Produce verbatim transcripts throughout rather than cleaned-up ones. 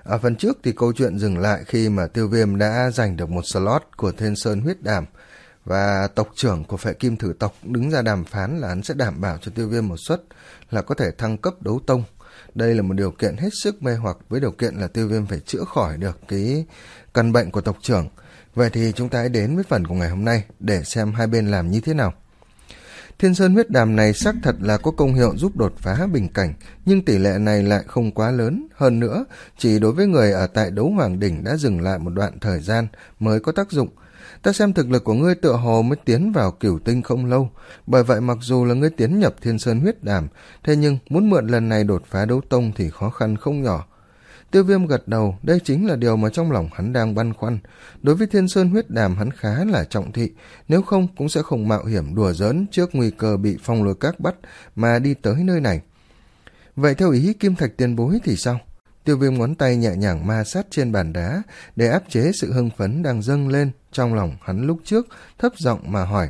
Ở phần trước thì câu chuyện dừng lại khi mà Tiêu Viêm đã giành được một slot của Thiên Sơn huyết đàm, và tộc trưởng của Phệ Kim Thử tộc đứng ra đàm phán là hắn sẽ đảm bảo cho Tiêu Viêm một suất là có thể thăng cấp đấu tông. Đây là một điều kiện hết sức mê hoặc, với điều kiện là Tiêu Viêm phải chữa khỏi được cái căn bệnh của tộc trưởng. Vậy thì chúng ta hãy đến với phần của ngày hôm nay để xem hai bên làm như thế nào. Thiên Sơn huyết đàm này xác thật là có công hiệu giúp đột phá bình cảnh, nhưng tỷ lệ này lại không quá lớn. Hơn nữa, chỉ đối với người ở tại đấu hoàng đỉnh đã dừng lại một đoạn thời gian mới có tác dụng. Ta xem thực lực của ngươi tựa hồ mới tiến vào cửu tinh không lâu, bởi vậy mặc dù là ngươi tiến nhập Thiên Sơn huyết đàm, thế nhưng muốn mượn lần này đột phá đấu tông thì khó khăn không nhỏ. Tiêu Viêm gật đầu, đây chính là điều mà trong lòng hắn đang băn khoăn. Đối với Thiên Sơn huyết đàm hắn khá là trọng thị, nếu không cũng sẽ không mạo hiểm đùa giỡn trước nguy cơ bị Phong Lôi Các bắt mà đi tới nơi này. Vậy theo ý Kim Thạch tiền bối thì sao? Tiêu Viêm ngón tay nhẹ nhàng ma sát trên bàn đá để áp chế sự hưng phấn đang dâng lên trong lòng hắn lúc trước, thấp giọng mà hỏi.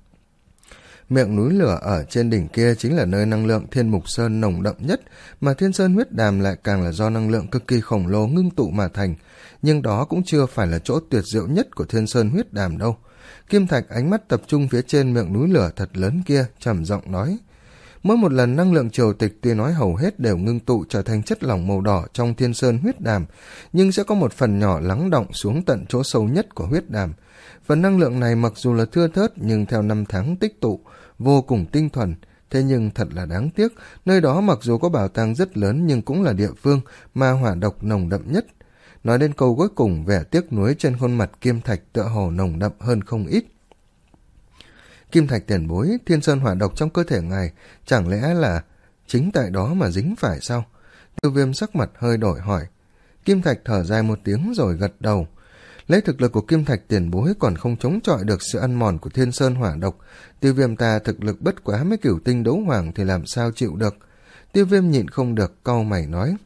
Miệng núi lửa ở trên đỉnh kia chính là nơi năng lượng Thiên Mục Sơn nồng đậm nhất, mà Thiên Sơn huyết đàm lại càng là do năng lượng cực kỳ khổng lồ ngưng tụ mà thành, nhưng đó cũng chưa phải là chỗ tuyệt diệu nhất của Thiên Sơn huyết đàm đâu. Kim Thạch ánh mắt tập trung phía trên miệng núi lửa thật lớn kia, trầm giọng nói. Mỗi một lần năng lượng triều tịch tuy nói hầu hết đều ngưng tụ trở thành chất lỏng màu đỏ trong Thiên Sơn huyết đàm, nhưng sẽ có một phần nhỏ lắng đọng xuống tận chỗ sâu nhất của huyết đàm. Phần năng lượng này mặc dù là thưa thớt nhưng theo năm tháng tích tụ, vô cùng tinh thuần. Thế nhưng thật là đáng tiếc, nơi đó mặc dù có bảo tàng rất lớn nhưng cũng là địa phương mà hỏa độc nồng đậm nhất. Nói đến câu cuối cùng, vẻ tiếc nuối trên khuôn mặt Kim Thạch tựa hồ nồng đậm hơn không ít. Kim Thạch tiền bối, Thiên Sơn hỏa độc trong cơ thể ngài chẳng lẽ là chính tại đó mà dính phải sao? Tiêu Viêm sắc mặt hơi đổi hỏi. Kim Thạch thở dài một tiếng rồi gật đầu. Lấy thực lực của Kim Thạch tiền bối còn không chống chọi được sự ăn mòn của Thiên Sơn hỏa độc. Tiêu Viêm ta thực lực bất quá mấy cửu tinh đấu hoàng thì làm sao chịu được. Tiêu Viêm nhịn không được, cau mày nói.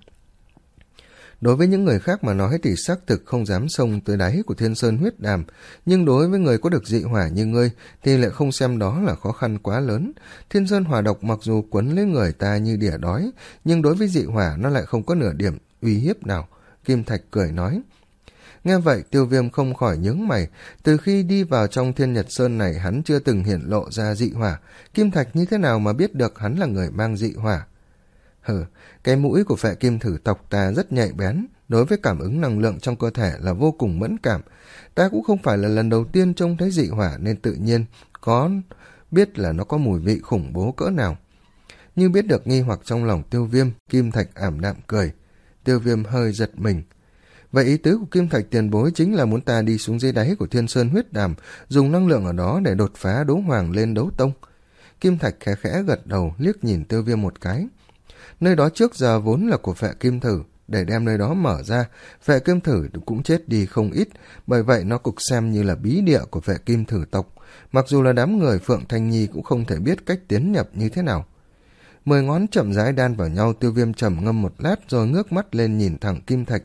Đối với những người khác mà nói thì xác thực không dám xông tới đáy của Thiên Sơn huyết đàm, nhưng đối với người có được dị hỏa như ngươi thì lại không xem đó là khó khăn quá lớn. Thiên Sơn hỏa độc mặc dù quấn lấy người ta như đỉa đói, nhưng đối với dị hỏa nó lại không có nửa điểm uy hiếp nào. Kim Thạch cười nói. Nghe vậy Tiêu Viêm không khỏi nhướng mày, từ khi đi vào trong Thiên Nhật Sơn này hắn chưa từng hiển lộ ra dị hỏa, Kim Thạch như thế nào mà biết được hắn là người mang dị hỏa? Hừ, cái mũi của Phệ Kim Thử tộc ta rất nhạy bén, đối với cảm ứng năng lượng trong cơ thể là vô cùng mẫn cảm. Ta cũng không phải là lần đầu tiên trông thấy dị hỏa nên tự nhiên có biết là nó có mùi vị khủng bố cỡ nào. Như biết được nghi hoặc trong lòng Tiêu Viêm, Kim Thạch ảm đạm cười. Tiêu Viêm hơi giật mình. Vậy ý tứ của Kim Thạch tiền bối chính là muốn ta đi xuống dưới đáy của Thiên Sơn huyết đàm, dùng năng lượng ở đó để đột phá đấu hoàng lên đấu tông. Kim Thạch khẽ khẽ gật đầu, liếc nhìn Tiêu Viêm một cái. Nơi đó trước giờ vốn là của Phệ Kim Thử, để đem nơi đó mở ra, Phệ Kim Thử cũng chết đi không ít, bởi vậy nó cũng xem như là bí địa của Phệ Kim Thử tộc. Mặc dù là đám người Phượng Thanh Nhi cũng không thể biết cách tiến nhập như thế nào. Mười ngón chậm rãi đan vào nhau, Tiêu Viêm trầm ngâm một lát rồi ngước mắt lên nhìn thẳng Kim Thạch.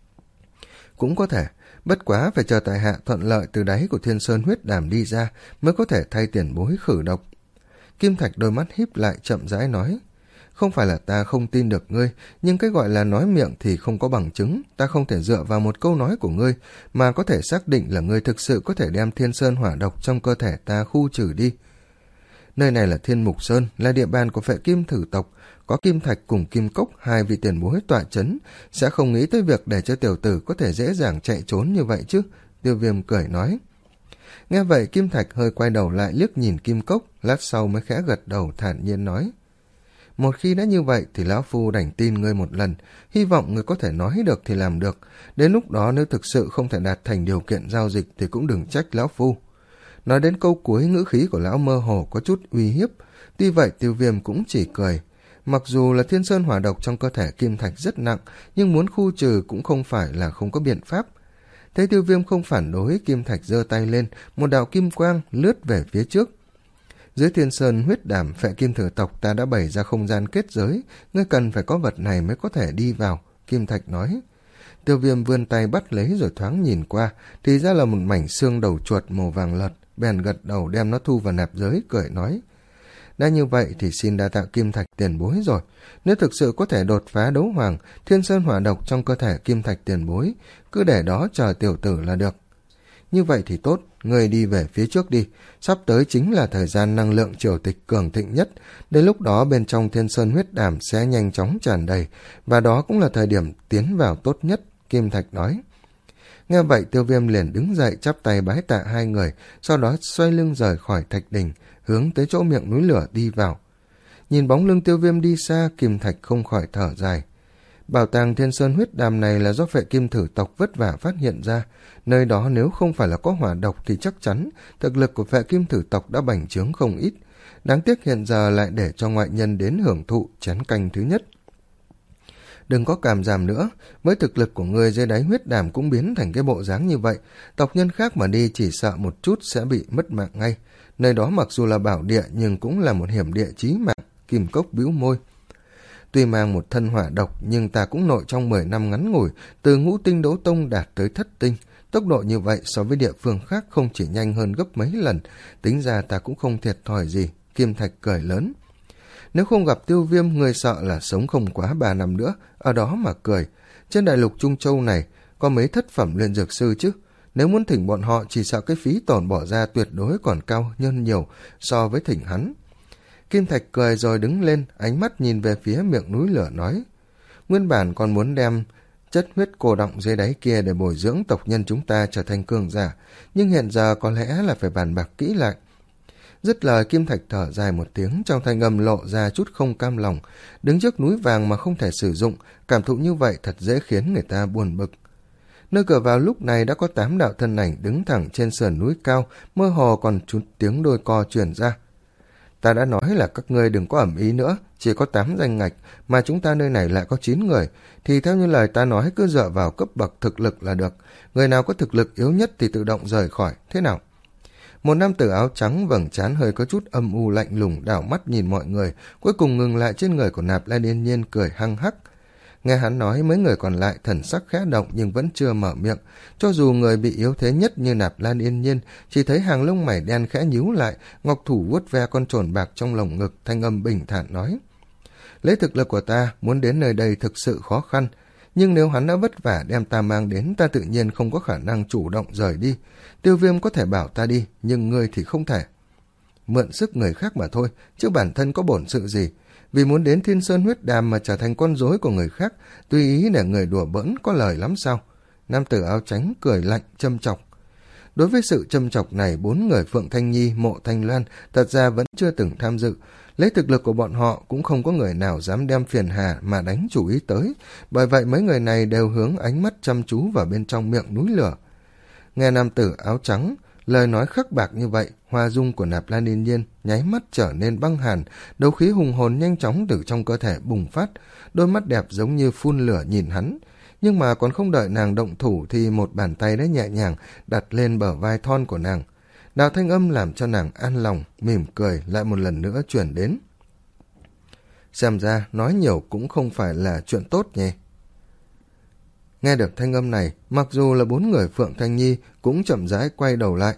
Cũng có thể, bất quá phải chờ tại hạ thuận lợi từ đáy của Thiên Sơn huyết đàm đi ra mới có thể thay tiền bối khử độc. Kim Thạch đôi mắt híp lại chậm rãi nói. Không phải là ta không tin được ngươi, nhưng cái gọi là nói miệng thì không có bằng chứng. Ta không thể dựa vào một câu nói của ngươi mà có thể xác định là ngươi thực sự có thể đem Thiên Sơn hỏa độc trong cơ thể ta khu trừ đi. Nơi này là Thiên Mục Sơn, là địa bàn của Phệ Kim Thử tộc. Có Kim Thạch cùng Kim Cốc, hai vị tiền bối tọa chấn, sẽ không nghĩ tới việc để cho tiểu tử có thể dễ dàng chạy trốn như vậy chứ. Tiêu Viêm cười nói. Nghe vậy Kim Thạch hơi quay đầu lại liếc nhìn Kim Cốc, lát sau mới khẽ gật đầu thản nhiên nói. Một khi đã như vậy thì lão phu đành tin ngươi một lần, hy vọng ngươi có thể nói được thì làm được. Đến lúc đó nếu thực sự không thể đạt thành điều kiện giao dịch thì cũng đừng trách lão phu. Nói đến câu cuối, ngữ khí của lão mơ hồ có chút uy hiếp. Tuy vậy Tiêu Viêm cũng chỉ cười. Mặc dù là Thiên Sơn hỏa độc trong cơ thể Kim Thạch rất nặng, nhưng muốn khu trừ cũng không phải là không có biện pháp. Thấy Tiêu Viêm không phản đối, Kim Thạch giơ tay lên, một đạo kim quang lướt về phía trước. Dưới Thiên Sơn huyết đàm, Phệ Kim Thử tộc ta đã bày ra không gian kết giới, ngươi cần phải có vật này mới có thể đi vào, Kim Thạch nói. Tiêu Viêm vươn tay bắt lấy rồi thoáng nhìn qua, thì ra là một mảnh xương đầu chuột màu vàng lật, bèn gật đầu đem nó thu vào nạp giới, cười nói. Đã như vậy thì xin đa tạ Kim Thạch tiền bối rồi. Nếu thực sự có thể đột phá đấu hoàng, thiên sơn hỏa độc trong cơ thể Kim Thạch tiền bối, cứ để đó chờ tiểu tử là được. Như vậy thì tốt, người đi về phía trước đi. Sắp tới chính là thời gian năng lượng triều tịch cường thịnh nhất. Đến lúc đó bên trong thiên sơn huyết đàm sẽ nhanh chóng tràn đầy, và đó cũng là thời điểm tiến vào tốt nhất, Kim Thạch nói. Nghe vậy Tiêu Viêm liền đứng dậy chắp tay bái tạ hai người, sau đó xoay lưng rời khỏi thạch đỉnh, hướng tới chỗ miệng núi lửa đi vào. Nhìn bóng lưng Tiêu Viêm đi xa, Kim Thạch không khỏi thở dài. Bảo tàng thiên sơn huyết đàm này là do Phệ Kim thử tộc vất vả phát hiện ra. Nơi đó nếu không phải là có hỏa độc thì chắc chắn thực lực của Phệ Kim thử tộc đã bành trướng không ít. Đáng tiếc hiện giờ lại để cho ngoại nhân đến hưởng thụ chén canh thứ nhất. Đừng có càm giảm nữa, với thực lực của người dưới đáy huyết đàm cũng biến thành cái bộ dáng như vậy, tộc nhân khác mà đi chỉ sợ một chút sẽ bị mất mạng ngay. Nơi đó mặc dù là bảo địa nhưng cũng là một hiểm địa chí mạng, Kim Cốc bĩu môi. Tuy mang một thân hỏa độc nhưng ta cũng nội trong mười năm ngắn ngủi, từ ngũ tinh đấu tông đạt tới thất tinh. Tốc độ như vậy so với địa phương khác không chỉ nhanh hơn gấp mấy lần, tính ra ta cũng không thiệt thòi gì, Kim Thạch cười lớn. Nếu không gặp Tiêu Viêm, người sợ là sống không quá ba năm nữa, ở đó mà cười. Trên đại lục Trung Châu này có mấy thất phẩm luyện dược sư chứ, nếu muốn thỉnh bọn họ chỉ sợ cái phí tổn bỏ ra tuyệt đối còn cao hơn nhiều so với thỉnh hắn. Kim Thạch cười rồi đứng lên, ánh mắt nhìn về phía miệng núi lửa nói. Nguyên bản còn muốn đem chất huyết cô đọng dưới đáy kia để bồi dưỡng tộc nhân chúng ta trở thành cường giả, nhưng hiện giờ có lẽ là phải bàn bạc kỹ lại. Dứt lời Kim Thạch thở dài một tiếng, trong thanh âm lộ ra chút không cam lòng. Đứng trước núi vàng mà không thể sử dụng, cảm thụ như vậy thật dễ khiến người ta buồn bực. Nơi cửa vào lúc này đã có tám đạo thân ảnh đứng thẳng trên sườn núi cao, mơ hồ còn chút tiếng đôi co truyền ra. Ta đã nói là các ngươi đừng có ẩm ý nữa, chỉ có tám danh ngạch, mà chúng ta nơi này lại có chín người, thì theo như lời ta nói cứ dựa vào cấp bậc thực lực là được. Người nào có thực lực yếu nhất thì tự động rời khỏi, thế nào? Một nam tử áo trắng vầng trán hơi có chút âm u lạnh lùng đảo mắt nhìn mọi người, cuối cùng ngừng lại trên người của Nạp Lan Yên Nhiên cười hăng hắc. Nghe hắn nói mấy người còn lại thần sắc khẽ động nhưng vẫn chưa mở miệng, cho dù người bị yếu thế nhất như Nạp Lan Yên Nhiên, chỉ thấy hàng lông mày đen khẽ nhíu lại, ngọc thủ vuốt ve con trồn bạc trong lồng ngực, thanh âm bình thản nói. Lấy thực lực của ta, muốn đến nơi đây thực sự khó khăn, nhưng nếu hắn đã vất vả đem ta mang đến, ta tự nhiên không có khả năng chủ động rời đi. Tiêu Viêm có thể bảo ta đi, nhưng ngươi thì không thể. Mượn sức người khác mà thôi, chứ bản thân có bổn sự gì. Vì muốn đến Thiên Sơn huyết đàm mà trở thành con rối của người khác, tùy ý để người đùa bỡn có lời lắm sao? Nam tử áo trắng cười lạnh châm chọc. Đối với sự châm chọc này, bốn người Phượng Thanh Nhi, Mộ Thanh Loan thật ra vẫn chưa từng tham dự. Lấy thực lực của bọn họ cũng không có người nào dám đem phiền hà mà đánh chủ ý tới, bởi vậy mấy người này đều hướng ánh mắt chăm chú vào bên trong miệng núi lửa. Nghe nam tử áo trắng lời nói khắc bạc như vậy, hoa dung của Nạp Lan Yên Nhiên nháy mắt trở nên băng hàn, đấu khí hùng hồn nhanh chóng từ trong cơ thể bùng phát, đôi mắt đẹp giống như phun lửa nhìn hắn. Nhưng mà còn không đợi nàng động thủ thì một bàn tay đã nhẹ nhàng đặt lên bờ vai thon của nàng. Đạo thanh âm làm cho nàng an lòng, mỉm cười lại một lần nữa chuyển đến. Xem ra nói nhiều cũng không phải là chuyện tốt nhỉ. Nghe được thanh âm này, mặc dù là bốn người Phượng Thanh Nhi cũng chậm rãi quay đầu lại.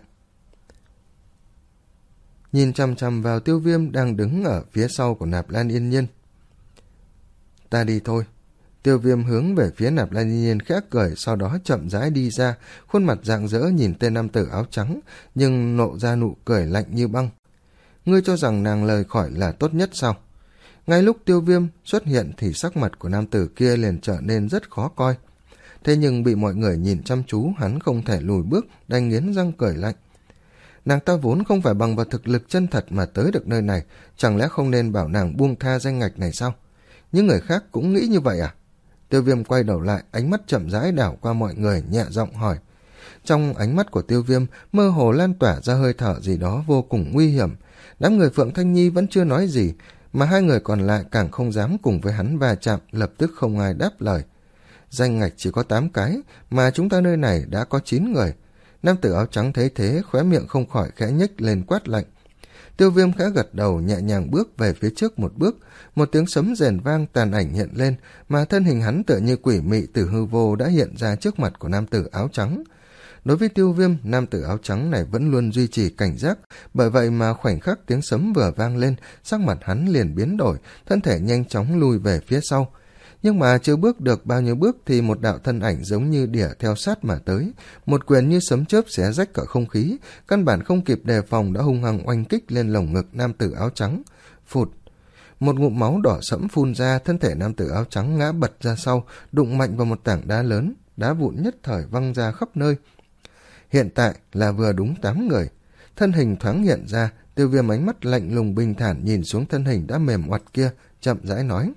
Nhìn chằm chằm vào Tiêu Viêm đang đứng ở phía sau của Nạp Lan Yên Nhiên. Ta đi thôi. Tiêu Viêm hướng về phía Nạp Lan Yên Nhiên khẽ cười, sau đó chậm rãi đi ra, khuôn mặt rạng rỡ nhìn tên nam tử áo trắng, nhưng nộ ra nụ cười lạnh như băng. Ngươi cho rằng nàng lời khỏi là tốt nhất sao? Ngay lúc Tiêu Viêm xuất hiện thì sắc mặt của nam tử kia liền trở nên rất khó coi. Thế nhưng bị mọi người nhìn chăm chú, hắn không thể lùi bước, đành nghiến răng cười lạnh. Nàng ta vốn không phải bằng vào thực lực chân thật mà tới được nơi này, chẳng lẽ không nên bảo nàng buông tha danh ngạch này sao? Những người khác cũng nghĩ như vậy à? Tiêu Viêm quay đầu lại, ánh mắt chậm rãi đảo qua mọi người, nhẹ giọng hỏi. Trong ánh mắt của Tiêu Viêm mơ hồ lan tỏa ra hơi thở gì đó vô cùng nguy hiểm. Đám người Phượng Thanh Nhi vẫn chưa nói gì, mà hai người còn lại càng không dám cùng với hắn va chạm, lập tức không ai đáp lời. Danh ngạch chỉ có tám cái, mà chúng ta nơi này đã có chín người. Nam tử áo trắng thấy thế, khóe miệng không khỏi khẽ nhếch lên quát lạnh. Tiêu Viêm khẽ gật đầu, nhẹ nhàng bước về phía trước một bước, một tiếng sấm rền vang, tàn ảnh hiện lên, mà thân hình hắn tựa như quỷ mị từ hư vô đã hiện ra trước mặt của nam tử áo trắng. Đối với Tiêu Viêm, nam tử áo trắng này vẫn luôn duy trì cảnh giác, bởi vậy mà khoảnh khắc tiếng sấm vừa vang lên, sắc mặt hắn liền biến đổi, thân thể nhanh chóng lùi về phía sau. Nhưng mà chưa bước được bao nhiêu bước thì một đạo thân ảnh giống như đỉa theo sát mà tới, một quyền như sấm chớp xé rách cả không khí, căn bản không kịp đề phòng đã hung hăng oanh kích lên lồng ngực nam tử áo trắng. Phụt! Một ngụm máu đỏ sẫm phun ra, thân thể nam tử áo trắng ngã bật ra sau, đụng mạnh vào một tảng đá lớn, đá vụn nhất thời văng ra khắp nơi. Hiện tại là vừa đúng tám người. Thân hình thoáng hiện ra, Tiêu Viêm ánh mắt lạnh lùng bình thản nhìn xuống thân hình đã mềm oặt kia, chậm rãi nói.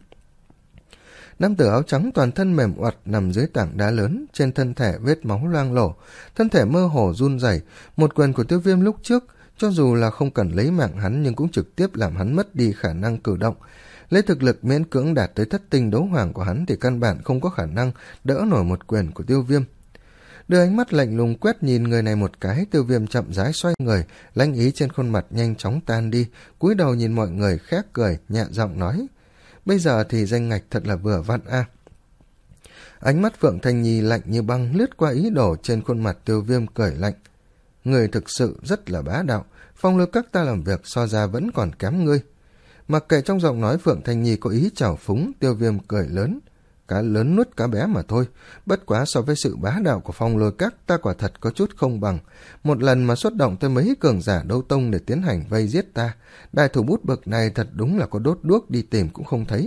Nam tử áo trắng toàn thân mềm oặt nằm dưới tảng đá lớn, trên thân thể vết máu loang lổ, thân thể mơ hồ run rẩy. Một quyền của Tiêu Viêm lúc trước, cho dù là không cần lấy mạng hắn nhưng cũng trực tiếp làm hắn mất đi khả năng cử động. Lấy thực lực miễn cưỡng đạt tới thất tinh đấu hoàng của hắn thì căn bản không có khả năng đỡ nổi một quyền của Tiêu Viêm. Đưa ánh mắt lạnh lùng quét nhìn người này một cái, Tiêu Viêm chậm rãi xoay người, lãnh ý trên khuôn mặt nhanh chóng tan đi, cúi đầu nhìn mọi người khét cười, nhẹ giọng nói. Bây giờ thì danh ngạch thật là vừa vặn a. À. Ánh mắt Phượng Thanh Nhi lạnh như băng lướt qua ý đồ trên khuôn mặt Tiêu Viêm, cười lạnh. Người thực sự rất là bá đạo, phong lôi các ta làm việc so ra vẫn còn kém ngươi. Mặc kệ trong giọng nói Phượng Thanh Nhi có ý trào phúng, Tiêu Viêm cười lớn. Cá lớn nuốt cá bé mà thôi, bất quá so với sự bá đạo của phong lôi các ta quả thật có chút không bằng. Một lần mà xuất động tới mấy cường giả đấu tông để tiến hành vây giết ta, đại thủ bút bậc này thật đúng là có đốt đuốc đi tìm cũng không thấy.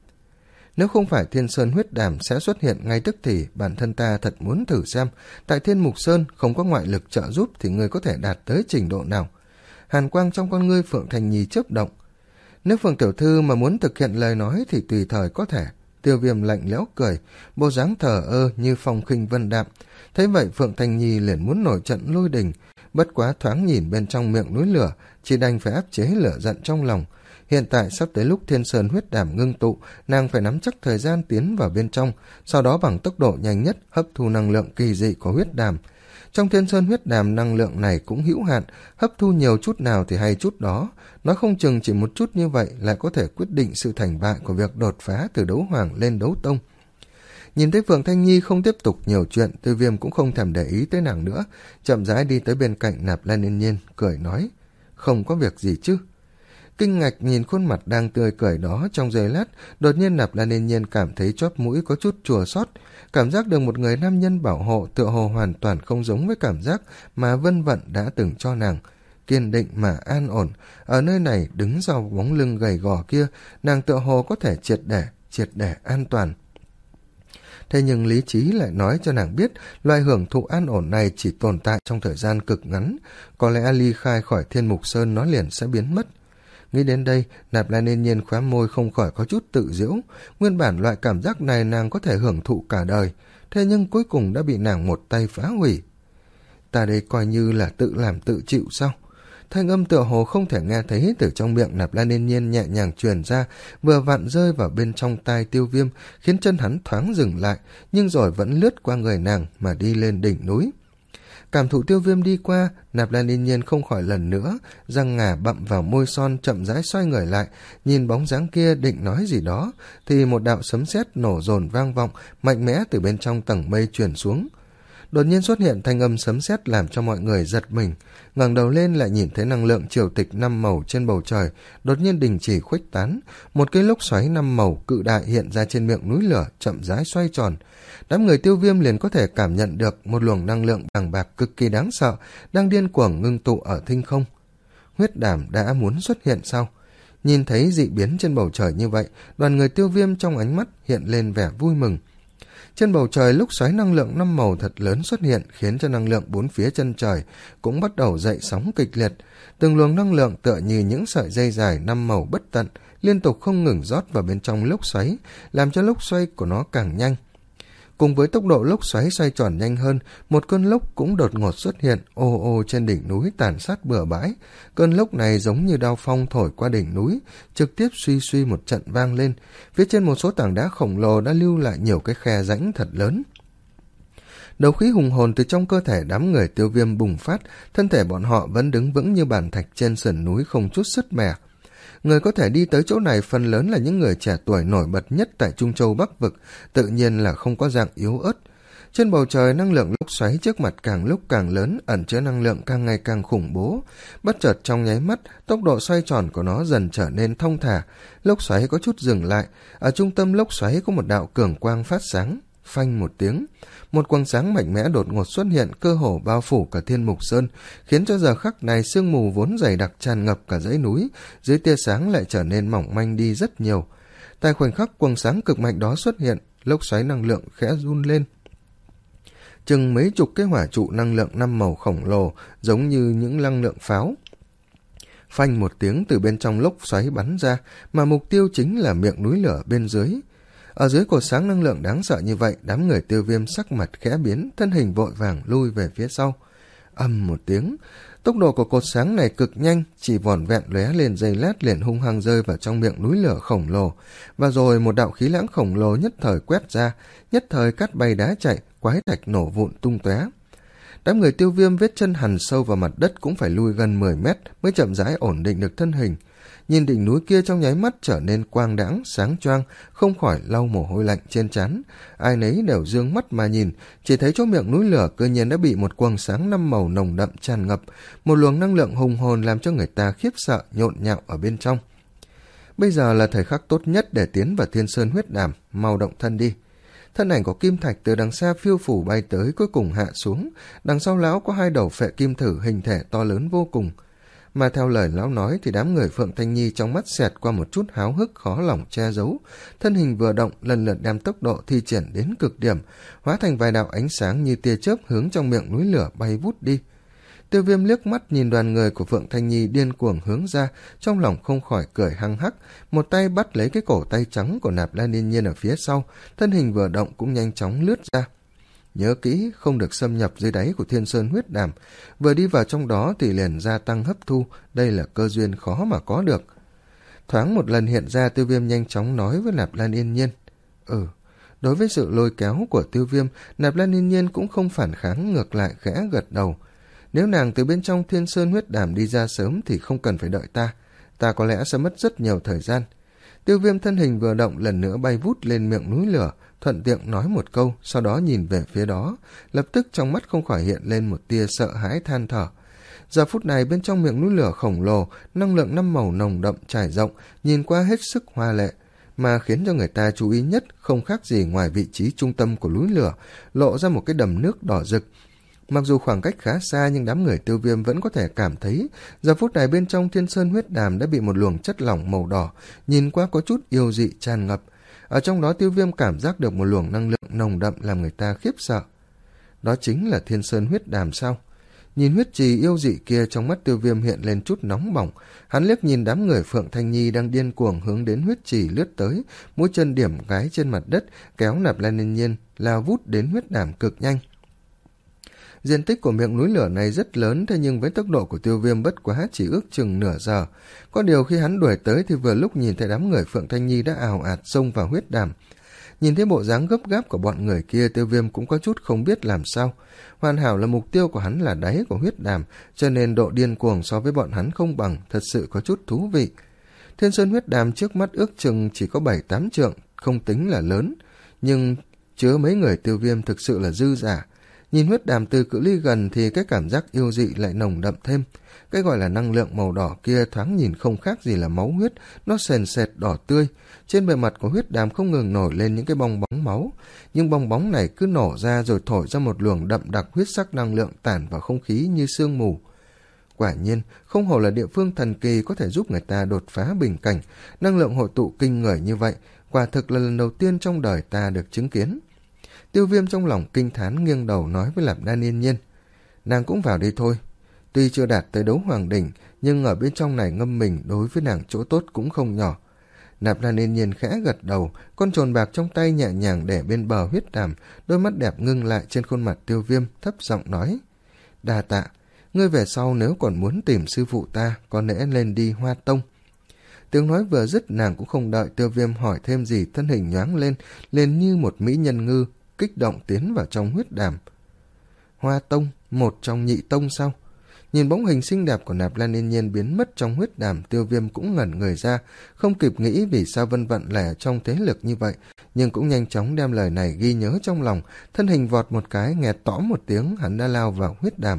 Nếu không phải Thiên Sơn huyết đàm sẽ xuất hiện ngay tức thì, bản thân ta thật muốn thử xem, tại Thiên Mục Sơn không có ngoại lực trợ giúp thì ngươi có thể đạt tới trình độ nào. Hàn quang trong con ngươi Phượng Thanh Nhi chớp động. Nếu Phượng tiểu thư mà muốn thực hiện lời nói thì tùy thời có thể. Tiêu Viêm lạnh lẽo cười, bộ dáng thờ ơ như phong khinh vân đạm. Thấy vậy Phượng Thanh Nhi liền muốn nổi trận lôi đình, bất quá thoáng nhìn bên trong miệng núi lửa, chỉ đành phải áp chế lửa giận trong lòng. Hiện tại sắp tới lúc Thiên Sơn huyết đàm ngưng tụ, nàng phải nắm chắc thời gian tiến vào bên trong, sau đó bằng tốc độ nhanh nhất hấp thu năng lượng kỳ dị của huyết đàm. Trong Thiên Sơn huyết đàm năng lượng này cũng hữu hạn, hấp thu nhiều chút nào thì hay chút đó, nói không chừng chỉ một chút như vậy lại có thể quyết định sự thành bại của việc đột phá từ đấu hoàng lên đấu tông. Nhìn thấy Phượng Thanh Nhi không tiếp tục nhiều chuyện, Tiêu Viêm cũng không thèm để ý tới nàng nữa, chậm rãi đi tới bên cạnh Nạp Lan Yên Nhiên, cười nói, không có việc gì chứ. Kinh ngạc nhìn khuôn mặt đang tươi cười đó, trong giây lát, đột nhiên Nạp Lan Yên Nhiên cảm thấy chóp mũi có chút chua xót, cảm giác được một người nam nhân bảo hộ tựa hồ hoàn toàn không giống với cảm giác mà Vân Vận đã từng cho nàng. Kiên định mà an ổn, ở nơi này đứng sau bóng lưng gầy gò kia, nàng tựa hồ có thể triệt để, triệt để an toàn. Thế nhưng lý trí lại nói cho nàng biết loại hưởng thụ an ổn này chỉ tồn tại trong thời gian cực ngắn, có lẽ ly khai khỏi Thiên Mục Sơn nó liền sẽ biến mất. Nghĩ đến đây, Nạp Lan Yên Nhiên khóe môi không khỏi có chút tự giễu, nguyên bản loại cảm giác này nàng có thể hưởng thụ cả đời, thế nhưng cuối cùng đã bị nàng một tay phá hủy. Ta đây coi như là tự làm tự chịu sao? Thanh âm tựa hồ không thể nghe thấy từ trong miệng Nạp Lan Yên Nhiên nhẹ nhàng truyền ra, vừa vặn rơi vào bên trong tai Tiêu Viêm, khiến chân hắn thoáng dừng lại, nhưng rồi vẫn lướt qua người nàng mà đi lên đỉnh núi. Cảm thụ Tiêu Viêm đi qua, Nạp Lan Yên Nhiên không khỏi lần nữa, răng ngà bặm vào môi son, chậm rãi xoay người lại, nhìn bóng dáng kia định nói gì đó, thì một đạo sấm sét nổ dồn vang vọng, mạnh mẽ từ bên trong tầng mây truyền xuống. Đột nhiên xuất hiện thanh âm sấm sét làm cho mọi người giật mình, ngẩng đầu lên lại nhìn thấy năng lượng triều tịch năm màu trên bầu trời đột nhiên đình chỉ khuếch tán, một cái lốc xoáy năm màu cự đại hiện ra trên miệng núi lửa, chậm rãi xoay tròn. Đám người Tiêu Viêm liền có thể cảm nhận được một luồng năng lượng bàng bạc cực kỳ đáng sợ đang điên cuồng ngưng tụ ở thinh không. Huyết đàm đã muốn xuất hiện sao? Nhìn thấy dị biến trên bầu trời như vậy, đoàn người Tiêu Viêm trong ánh mắt hiện lên vẻ vui mừng. Trên bầu trời lúc xoáy năng lượng năm màu thật lớn xuất hiện, khiến cho năng lượng bốn phía chân trời cũng bắt đầu dậy sóng kịch liệt. Từng luồng năng lượng tựa như những sợi dây dài năm màu bất tận, liên tục không ngừng rót vào bên trong lốc xoáy, làm cho lốc xoay của nó càng nhanh. Cùng với tốc độ lốc xoáy xoay tròn nhanh hơn, một cơn lốc cũng đột ngột xuất hiện, ô ô trên đỉnh núi tàn sát bừa bãi. Cơn lốc này giống như đao phong thổi qua đỉnh núi, trực tiếp suy suy một trận vang lên. Phía trên một số tảng đá khổng lồ đã lưu lại nhiều cái khe rãnh thật lớn. Đấu khí hùng hồn từ trong cơ thể đám người Tiêu Viêm bùng phát, thân thể bọn họ vẫn đứng vững như bàn thạch trên sườn núi không chút sứt mẻ. Người có thể đi tới chỗ này phần lớn là những người trẻ tuổi nổi bật nhất tại Trung Châu Bắc Vực, tự nhiên là không có dạng yếu ớt. Trên bầu trời, năng lượng lốc xoáy trước mặt càng lúc càng lớn, ẩn chứa năng lượng càng ngày càng khủng bố. Bất chợt trong nháy mắt, tốc độ xoay tròn của nó dần trở nên thong thả. Lốc xoáy có chút dừng lại. Ở trung tâm lốc xoáy có một đạo cường quang phát sáng. Phanh một tiếng, một quang sáng mạnh mẽ đột ngột xuất hiện, cơ hồ bao phủ cả Thiên Mục Sơn, khiến cho giờ khắc này sương mù vốn dày đặc tràn ngập cả dãy núi, dưới tia sáng lại trở nên mỏng manh đi rất nhiều. Tại khoảnh khắc quang sáng cực mạnh đó xuất hiện, lốc xoáy năng lượng khẽ run lên. Chừng mấy chục cái hỏa trụ năng lượng năm màu khổng lồ, giống như những năng lượng pháo. Phanh một tiếng từ bên trong lốc xoáy bắn ra, mà mục tiêu chính là miệng núi lửa bên dưới. Ở dưới cột sáng năng lượng đáng sợ như vậy, đám người Tiêu Viêm sắc mặt khẽ biến, thân hình vội vàng lui về phía sau. Ầm một tiếng, tốc độ của cột sáng này cực nhanh, chỉ vỏn vẹn lóe lên giây lát liền hung hăng rơi vào trong miệng núi lửa khổng lồ, và rồi một đạo khí lãng khổng lồ nhất thời quét ra, nhất thời cát bay đá chạy, quái thạch nổ vụn tung tóe. Đám người Tiêu Viêm vết chân hằn sâu vào mặt đất cũng phải lui gần mười mét mới chậm rãi ổn định được thân hình. Nhìn đỉnh núi kia trong nháy mắt trở nên quang đãng, sáng choang, không khỏi lau mồ hôi lạnh trên trán. Ai nấy đều dương mắt mà nhìn, chỉ thấy chỗ miệng núi lửa cơ nhiên đã bị một quầng sáng năm màu nồng đậm tràn ngập, một luồng năng lượng hùng hồn làm cho người ta khiếp sợ, nhộn nhạo ở bên trong. Bây giờ là thời khắc tốt nhất để tiến vào Thiên Sơn huyết đàm, mau động thân đi. Thân ảnh của Kim Thạch từ đằng xa phiêu phủ bay tới, cuối cùng hạ xuống. Đằng sau lão có hai đầu phệ kim thử hình thể to lớn vô cùng. Mà theo lời lão nói thì đám người Phượng Thanh Nhi trong mắt xẹt qua một chút háo hức khó lòng che giấu. Thân hình vừa động, lần lượt đem tốc độ thi triển đến cực điểm, hóa thành vài đạo ánh sáng như tia chớp hướng trong miệng núi lửa bay vút đi. Tiêu Viêm liếc mắt nhìn đoàn người của Phượng Thanh Nhi điên cuồng hướng ra, trong lòng không khỏi cười hăng hắc, một tay bắt lấy cái cổ tay trắng của Nạp Lan Yên Nhiên ở phía sau, thân hình vừa động cũng nhanh chóng lướt ra. Nhớ kỹ, không được xâm nhập dưới đáy của Thiên Sơn huyết đàm, vừa đi vào trong đó thì liền gia tăng hấp thu, đây là cơ duyên khó mà có được. Thoáng một lần hiện ra, Tiêu Viêm nhanh chóng nói với Nạp Lan Yên Nhiên. Ừ, đối với sự lôi kéo của Tiêu Viêm, Nạp Lan Yên Nhiên cũng không phản kháng, ngược lại khẽ gật đầu. Nếu nàng từ bên trong Thiên Sơn huyết đàm đi ra sớm thì không cần phải đợi ta, ta có lẽ sẽ mất rất nhiều thời gian. Tiêu Viêm thân hình vừa động lần nữa bay vút lên miệng núi lửa, thuận tiện nói một câu, sau đó nhìn về phía đó, lập tức trong mắt không khỏi hiện lên một tia sợ hãi than thở. Giờ phút này bên trong miệng núi lửa khổng lồ, năng lượng năm màu nồng đậm trải rộng, nhìn qua hết sức hoa lệ, mà khiến cho người ta chú ý nhất không khác gì ngoài vị trí trung tâm của núi lửa, lộ ra một cái đầm nước đỏ rực. Mặc dù khoảng cách khá xa nhưng đám người Tiêu Viêm vẫn có thể cảm thấy giờ phút này bên trong Thiên Sơn huyết đàm đã bị một luồng chất lỏng màu đỏ nhìn qua có chút yêu dị tràn ngập. Ở trong đó Tiêu Viêm cảm giác được một luồng năng lượng nồng đậm làm người ta khiếp sợ. Đó chính là Thiên Sơn huyết đàm sao? Nhìn huyết trì yêu dị kia, trong mắt Tiêu Viêm hiện lên chút nóng bỏng. Hắn liếc nhìn đám người Phượng Thanh Nhi đang điên cuồng hướng đến huyết trì lướt tới, mũi chân điểm gái trên mặt đất, kéo Nạp Lan Yên Nhiên lao vút đến huyết đàm cực nhanh. Diện tích của miệng núi lửa này rất lớn, thế nhưng với tốc độ của Tiêu Viêm bất quá chỉ ước chừng nửa giờ. Có điều khi hắn đuổi tới thì vừa lúc nhìn thấy đám người Phượng Thanh Nhi đã ào ạt xông vào huyết đàm. Nhìn thấy bộ dáng gấp gáp của bọn người kia, Tiêu Viêm cũng có chút không biết làm sao. Hoàn hảo là mục tiêu của hắn là đáy của huyết đàm, cho nên độ điên cuồng so với bọn hắn không bằng, thật sự có chút thú vị. Thiên Sơn huyết đàm trước mắt ước chừng chỉ có bảy tám trượng, không tính là lớn, nhưng chứa mấy người Tiêu Viêm thực sự là dư dả. Nhìn huyết đàm từ cự ly gần thì cái cảm giác yêu dị lại nồng đậm thêm. Cái gọi là năng lượng màu đỏ kia thoáng nhìn không khác gì là máu huyết, nó sền sệt đỏ tươi. Trên bề mặt của huyết đàm không ngừng nổi lên những cái bong bóng máu, nhưng bong bóng này cứ nổ ra rồi thổi ra một luồng đậm đặc huyết sắc năng lượng tản vào không khí như sương mù. Quả nhiên, không hổ là địa phương thần kỳ có thể giúp người ta đột phá bình cảnh, năng lượng hội tụ kinh người như vậy, quả thực là lần đầu tiên trong đời ta được chứng kiến. Tiêu Viêm trong lòng kinh thán nghiêng đầu nói với Nạp Lan Yên Nhiên. Nàng cũng vào đi thôi. Tuy chưa đạt tới đấu hoàng đỉnh, nhưng ở bên trong này ngâm mình đối với nàng chỗ tốt cũng không nhỏ. Nạp Lan Yên Nhiên khẽ gật đầu, con trồn bạc trong tay nhẹ nhàng để bên bờ huyết đàm, đôi mắt đẹp ngưng lại trên khuôn mặt Tiêu Viêm, thấp giọng nói. Đa tạ, ngươi về sau nếu còn muốn tìm sư phụ ta, có lẽ lên đi Hoa Tông. Tiếng nói vừa dứt, nàng cũng không đợi Tiêu Viêm hỏi thêm gì, thân hình nhoáng lên, lên như một mỹ nhân ngư, kích động tiến vào trong huyết đàm. Hoa Tông, một trong nhị tông sao? Nhìn bóng hình xinh đẹp của Nạp Lan Yên Nhiên biến mất trong huyết đàm, Tiêu Viêm cũng ngẩn người ra, không kịp nghĩ vì sao Vân Vận lại ở trong thế lực như vậy, nhưng cũng nhanh chóng đem lời này ghi nhớ trong lòng, thân hình vọt một cái, nghẹt tõm một tiếng, hắn đã lao vào huyết đàm.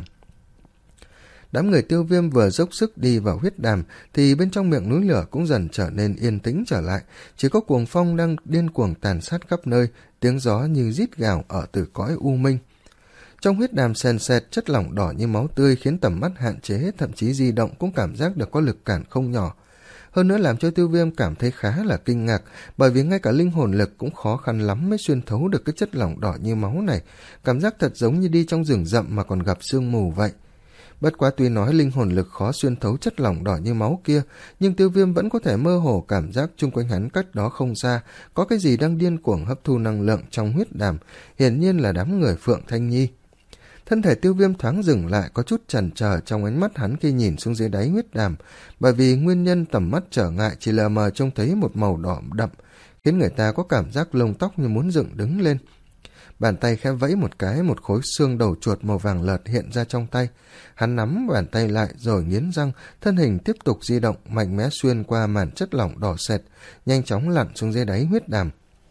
Đám người Tiêu Viêm vừa dốc sức đi vào huyết đàm thì bên trong miệng núi lửa cũng dần trở nên yên tĩnh trở lại, chỉ có cuồng phong đang điên cuồng tàn sát khắp nơi, tiếng gió như rít gào ở từ cõi u minh. Trong huyết đàm sền sệt chất lỏng đỏ như máu tươi khiến tầm mắt hạn chế, thậm chí di động cũng cảm giác được có lực cản không nhỏ. Hơn nữa làm cho Tiêu Viêm cảm thấy khá là kinh ngạc, bởi vì ngay cả linh hồn lực cũng khó khăn lắm mới xuyên thấu được cái chất lỏng đỏ như máu này, cảm giác thật giống như đi trong rừng rậm mà còn gặp sương mù vậy. Bất quá tuy nói linh hồn lực khó xuyên thấu chất lỏng đỏ như máu kia, nhưng Tiêu Viêm vẫn có thể mơ hồ cảm giác chung quanh hắn cách đó không xa, có cái gì đang điên cuồng hấp thu năng lượng trong huyết đàm, hiển nhiên là đám người Phượng Thanh Nhi. Thân thể Tiêu Viêm thoáng dừng lại, có chút chần chờ trong ánh mắt hắn khi nhìn xuống dưới đáy huyết đàm, bởi vì nguyên nhân tầm mắt trở ngại chỉ lờ mờ trông thấy một màu đỏ đậm, khiến người ta có cảm giác lông tóc như muốn dựng đứng lên. Bàn tay khẽ vẫy một cái, một khối xương đầu chuột màu vàng lợt hiện ra trong tay. Hắn nắm bàn tay lại rồi nghiến răng, thân hình tiếp tục di động, mạnh mẽ xuyên qua màn chất lỏng đỏ sệt, nhanh chóng lặn xuống dưới đáy huyết đàm.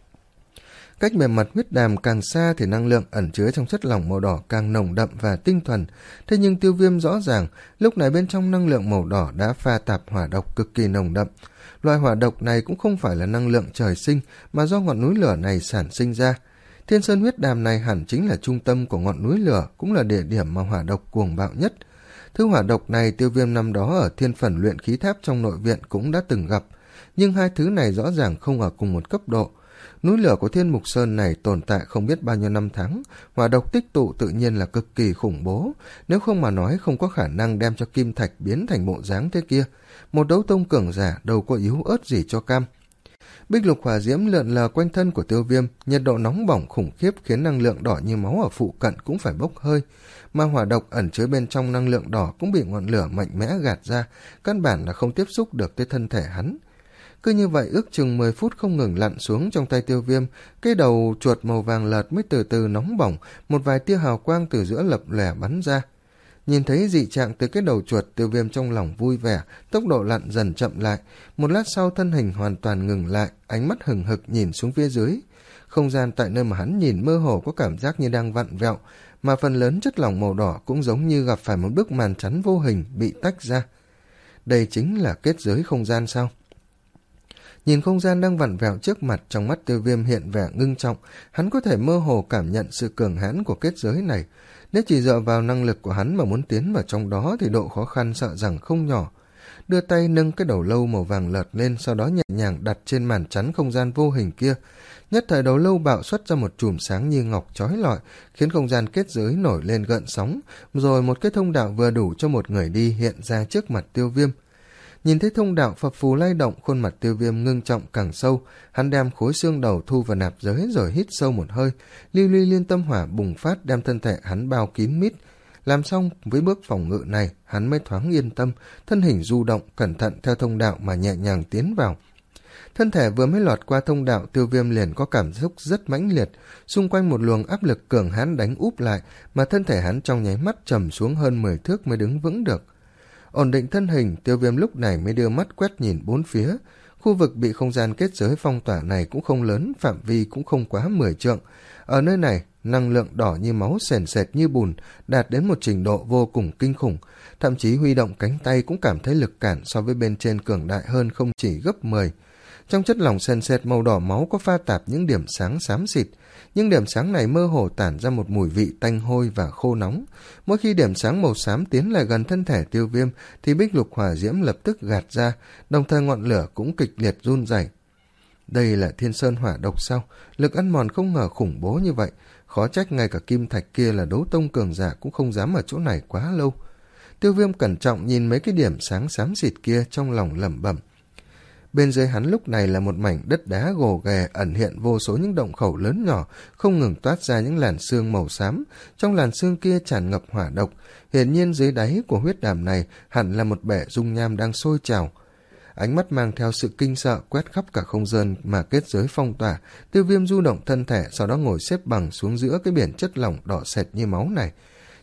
Cách bề mặt huyết đàm càng xa thì năng lượng ẩn chứa trong chất lỏng màu đỏ càng nồng đậm và tinh thuần. Thế nhưng Tiêu Viêm rõ ràng, lúc này bên trong năng lượng màu đỏ đã pha tạp hỏa độc cực kỳ nồng đậm. Loại hỏa độc này cũng không phải là năng lượng trời sinh, mà do ngọn núi lửa này sản sinh ra. Thiên Sơn huyết đàm này hẳn chính là trung tâm của ngọn núi lửa, cũng là địa điểm mà hỏa độc cuồng bạo nhất. Thứ hỏa độc này Tiêu Viêm năm đó ở thiên phần luyện khí tháp trong nội viện cũng đã từng gặp, nhưng hai thứ này rõ ràng không ở cùng một cấp độ. Núi lửa của Thiên Mục Sơn này tồn tại không biết bao nhiêu năm tháng, hỏa độc tích tụ tự nhiên là cực kỳ khủng bố, nếu không mà nói không có khả năng đem cho kim thạch biến thành bộ dáng thế kia. Một đấu tông cường giả đâu có yếu ớt gì cho cam. Bích lục hỏa diễm lượn lờ quanh thân của Tiêu Viêm, nhiệt độ nóng bỏng khủng khiếp khiến năng lượng đỏ như máu ở phụ cận cũng phải bốc hơi, mà hỏa độc ẩn chứa bên trong năng lượng đỏ cũng bị ngọn lửa mạnh mẽ gạt ra, căn bản là không tiếp xúc được tới thân thể hắn. Cứ như vậy ước chừng mười phút không ngừng lặn xuống trong tay Tiêu Viêm, cái đầu chuột màu vàng lợt mới từ từ nóng bỏng, một vài tia hào quang từ giữa lập lòe bắn ra. Nhìn thấy dị trạng từ cái đầu chuột, Tiêu Viêm trong lòng vui vẻ, tốc độ lặn dần chậm lại. Một lát sau thân hình hoàn toàn ngừng lại, ánh mắt hừng hực nhìn xuống phía dưới. Không gian tại nơi mà hắn nhìn mơ hồ có cảm giác như đang vặn vẹo, mà phần lớn chất lỏng màu đỏ cũng giống như gặp phải một bức màn chắn vô hình bị tách ra. Đây chính là kết giới không gian sao? Nhìn không gian đang vặn vẹo trước mặt, trong mắt Tiêu Viêm hiện vẻ ngưng trọng, hắn có thể mơ hồ cảm nhận sự cường hãn của kết giới này. Nếu chỉ dựa vào năng lực của hắn mà muốn tiến vào trong đó thì độ khó khăn sợ rằng không nhỏ. Đưa tay nâng cái đầu lâu màu vàng lợt lên, sau đó nhẹ nhàng đặt trên màn chắn không gian vô hình kia. Nhất thời đầu lâu bạo xuất ra một chùm sáng như ngọc chói lọi, khiến không gian kết giới nổi lên gợn sóng, rồi một cái thông đạo vừa đủ cho một người đi hiện ra trước mặt Tiêu Viêm. Nhìn thấy thông đạo phập phù lay động, khuôn mặt Tiêu Viêm ngưng trọng càng sâu, hắn đem khối xương đầu thu vào nạp giới rồi hít sâu một hơi, lưu ly liên tâm hỏa bùng phát đem thân thể hắn bao kín mít. Làm xong với bước phòng ngự này, hắn mới thoáng yên tâm, thân hình du động cẩn thận theo thông đạo mà nhẹ nhàng tiến vào. Thân thể vừa mới lọt qua thông đạo, Tiêu Viêm liền có cảm xúc rất mãnh liệt, xung quanh một luồng áp lực cường hãn đánh úp lại, mà thân thể hắn trong nháy mắt trầm xuống hơn mười thước mới đứng vững được. Ổn định thân hình, Tiêu Viêm lúc này mới đưa mắt quét nhìn bốn phía. Khu vực bị không gian kết giới phong tỏa này cũng không lớn, phạm vi cũng không quá mười trượng. Ở nơi này, năng lượng đỏ như máu sền sệt như bùn, đạt đến một trình độ vô cùng kinh khủng. Thậm chí huy động cánh tay cũng cảm thấy lực cản so với bên trên cường đại hơn không chỉ gấp mười. Trong chất lỏng sền sệt màu đỏ máu có pha tạp những điểm sáng xám xịt. Nhưng điểm sáng này mơ hồ tản ra một mùi vị tanh hôi và khô nóng. Mỗi khi điểm sáng màu xám tiến lại gần thân thể Tiêu Viêm thì bích lục hỏa diễm lập tức gạt ra, đồng thời ngọn lửa cũng kịch liệt run rẩy. Đây là Thiên Sơn hỏa độc sao? Lực ăn mòn không ngờ khủng bố như vậy. Khó trách ngay cả kim thạch kia là đấu tông cường giả cũng không dám ở chỗ này quá lâu. Tiêu Viêm cẩn trọng nhìn mấy cái điểm sáng xám xịt kia, trong lòng lẩm bẩm. Bên dưới hắn lúc này là một mảnh đất đá gồ ghề, ẩn hiện vô số những động khẩu lớn nhỏ, không ngừng toát ra những làn xương màu xám. Trong làn xương kia tràn ngập hỏa độc, hiển nhiên dưới đáy của huyết đàm này hẳn là một bể dung nham đang sôi trào. Ánh mắt mang theo sự kinh sợ quét khắp cả không gian mà kết giới phong tỏa. Tiêu Viêm du động thân thể, sau đó ngồi xếp bằng xuống giữa cái biển chất lỏng đỏ sệt như máu này.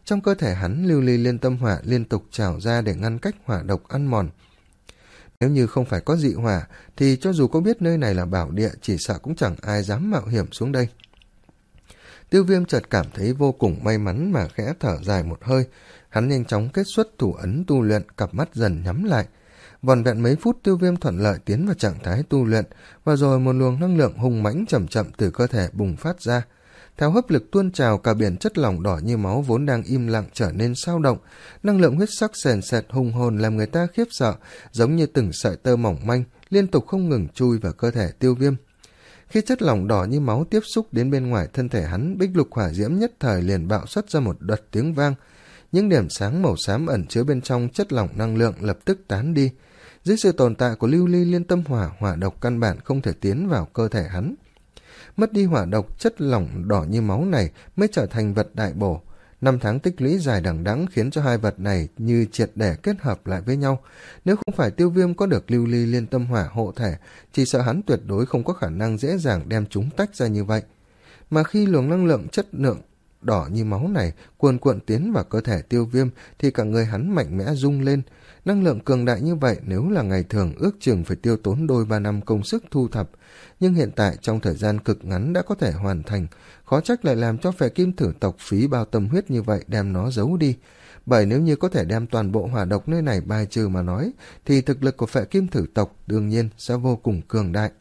Trong cơ thể hắn, lưu ly liên tâm hỏa liên tục trào ra để ngăn cách hỏa độc ăn mòn. Nếu như không phải có dị hỏa, thì cho dù có biết nơi này là bảo địa, chỉ sợ cũng chẳng ai dám mạo hiểm xuống đây. Tiêu Viêm chợt cảm thấy vô cùng may mắn mà khẽ thở dài một hơi. Hắn nhanh chóng kết xuất thủ ấn tu luyện, cặp mắt dần nhắm lại. Vòn vẹn mấy phút, Tiêu Viêm thuận lợi tiến vào trạng thái tu luyện, và rồi một luồng năng lượng hùng mãnh chậm chậm từ cơ thể bùng phát ra. Theo hấp lực tuôn trào, cả biển chất lỏng đỏ như máu vốn đang im lặng trở nên sao động. Năng lượng huyết sắc sền sệt hùng hồn làm người ta khiếp sợ, giống như từng sợi tơ mỏng manh, liên tục không ngừng chui vào cơ thể Tiêu Viêm. Khi chất lỏng đỏ như máu tiếp xúc đến bên ngoài thân thể hắn, bích lục hỏa diễm nhất thời liền bạo xuất ra một đợt tiếng vang. Những điểm sáng màu xám ẩn chứa bên trong chất lỏng năng lượng lập tức tán đi. Dưới sự tồn tại của lưu ly liên tâm hỏa, hỏa độc căn bản không thể tiến vào cơ thể hắn. Mất đi hỏa độc, chất lỏng đỏ như máu này mới trở thành vật đại bổ. Năm tháng tích lũy dài đằng đẵng khiến cho hai vật này như triệt để kết hợp lại với nhau. Nếu không phải Tiêu Viêm có được lưu ly liên tâm hỏa hộ thể, chỉ sợ hắn tuyệt đối không có khả năng dễ dàng đem chúng tách ra như vậy. Mà khi luồng năng lượng chất lượng đỏ như máu này cuồn cuộn tiến vào cơ thể Tiêu Viêm, thì cả người hắn mạnh mẽ rung lên. Năng lượng cường đại như vậy nếu là ngày thường ước chừng phải tiêu tốn đôi ba năm công sức thu thập, nhưng hiện tại trong thời gian cực ngắn đã có thể hoàn thành, khó trách lại làm cho Phệ Kim Thử tộc phí bao tâm huyết như vậy đem nó giấu đi. Bởi nếu như có thể đem toàn bộ hỏa độc nơi này bài trừ mà nói, thì thực lực của Phệ Kim Thử tộc đương nhiên sẽ vô cùng cường đại.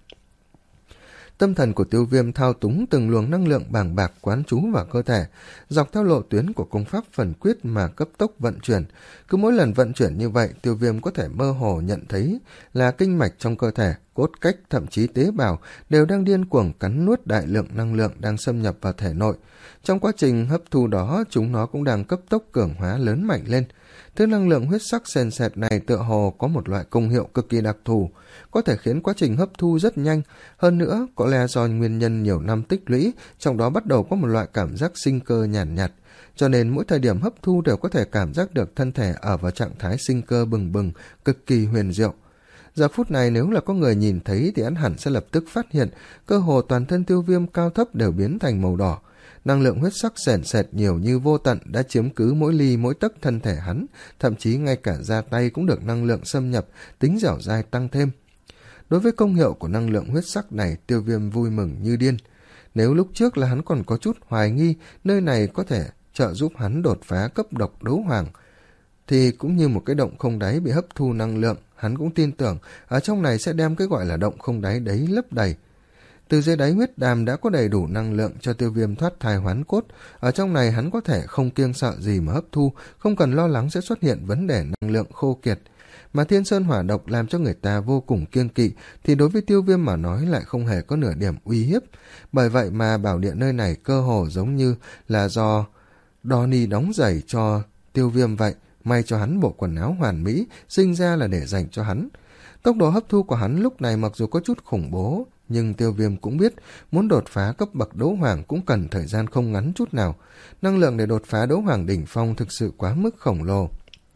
Tâm thần của Tiêu Viêm thao túng từng luồng năng lượng bàng bạc quán trú vào cơ thể, dọc theo lộ tuyến của công pháp phần quyết mà cấp tốc vận chuyển. Cứ mỗi lần vận chuyển như vậy, Tiêu Viêm có thể mơ hồ nhận thấy là kinh mạch trong cơ thể, cốt cách, thậm chí tế bào đều đang điên cuồng cắn nuốt đại lượng năng lượng đang xâm nhập vào thể nội. Trong quá trình hấp thu đó, chúng nó cũng đang cấp tốc cường hóa lớn mạnh lên. Thứ năng lượng huyết sắc sền sệt này tựa hồ có một loại công hiệu cực kỳ đặc thù, có thể khiến quá trình hấp thu rất nhanh. Hơn nữa, có lẽ do nguyên nhân nhiều năm tích lũy, trong đó bắt đầu có một loại cảm giác sinh cơ nhàn nhạt, nhạt, cho nên mỗi thời điểm hấp thu đều có thể cảm giác được thân thể ở vào trạng thái sinh cơ bừng bừng, cực kỳ huyền diệu. Giờ phút này nếu là có người nhìn thấy thì ắt hẳn sẽ lập tức phát hiện, cơ hồ toàn thân Tiêu Viêm cao thấp đều biến thành màu đỏ. Năng lượng huyết sắc sền sệt nhiều như vô tận đã chiếm cứ mỗi ly mỗi tấc thân thể hắn, thậm chí ngay cả da tay cũng được năng lượng xâm nhập, tính dẻo dai tăng thêm. Đối với công hiệu của năng lượng huyết sắc này, Tiêu Viêm vui mừng như điên. Nếu lúc trước là hắn còn có chút hoài nghi nơi này có thể trợ giúp hắn đột phá cấp độc đấu hoàng, thì cũng như một cái động không đáy bị hấp thu năng lượng, hắn cũng tin tưởng ở trong này sẽ đem cái gọi là động không đáy đấy lấp đầy. Từ dưới đáy huyết đàm đã có đầy đủ năng lượng cho Tiêu Viêm thoát thai hoán cốt. Ở trong này hắn có thể không kiêng sợ gì mà hấp thu, không cần lo lắng sẽ xuất hiện vấn đề năng lượng khô kiệt. Mà thiên sơn hỏa độc làm cho người ta vô cùng kiêng kỵ, thì đối với Tiêu Viêm mà nói lại không hề có nửa điểm uy hiếp. Bởi vậy mà bảo địa nơi này cơ hồ giống như là do Donnie đóng giày cho Tiêu Viêm vậy, may cho hắn bộ quần áo hoàn mỹ, sinh ra là để dành cho hắn. Tốc độ hấp thu của hắn lúc này mặc dù có chút khủng bố, nhưng Tiêu Viêm cũng biết muốn đột phá cấp bậc đấu hoàng cũng cần thời gian không ngắn chút nào. Năng lượng để đột phá đấu hoàng đỉnh phong thực sự quá mức khổng lồ.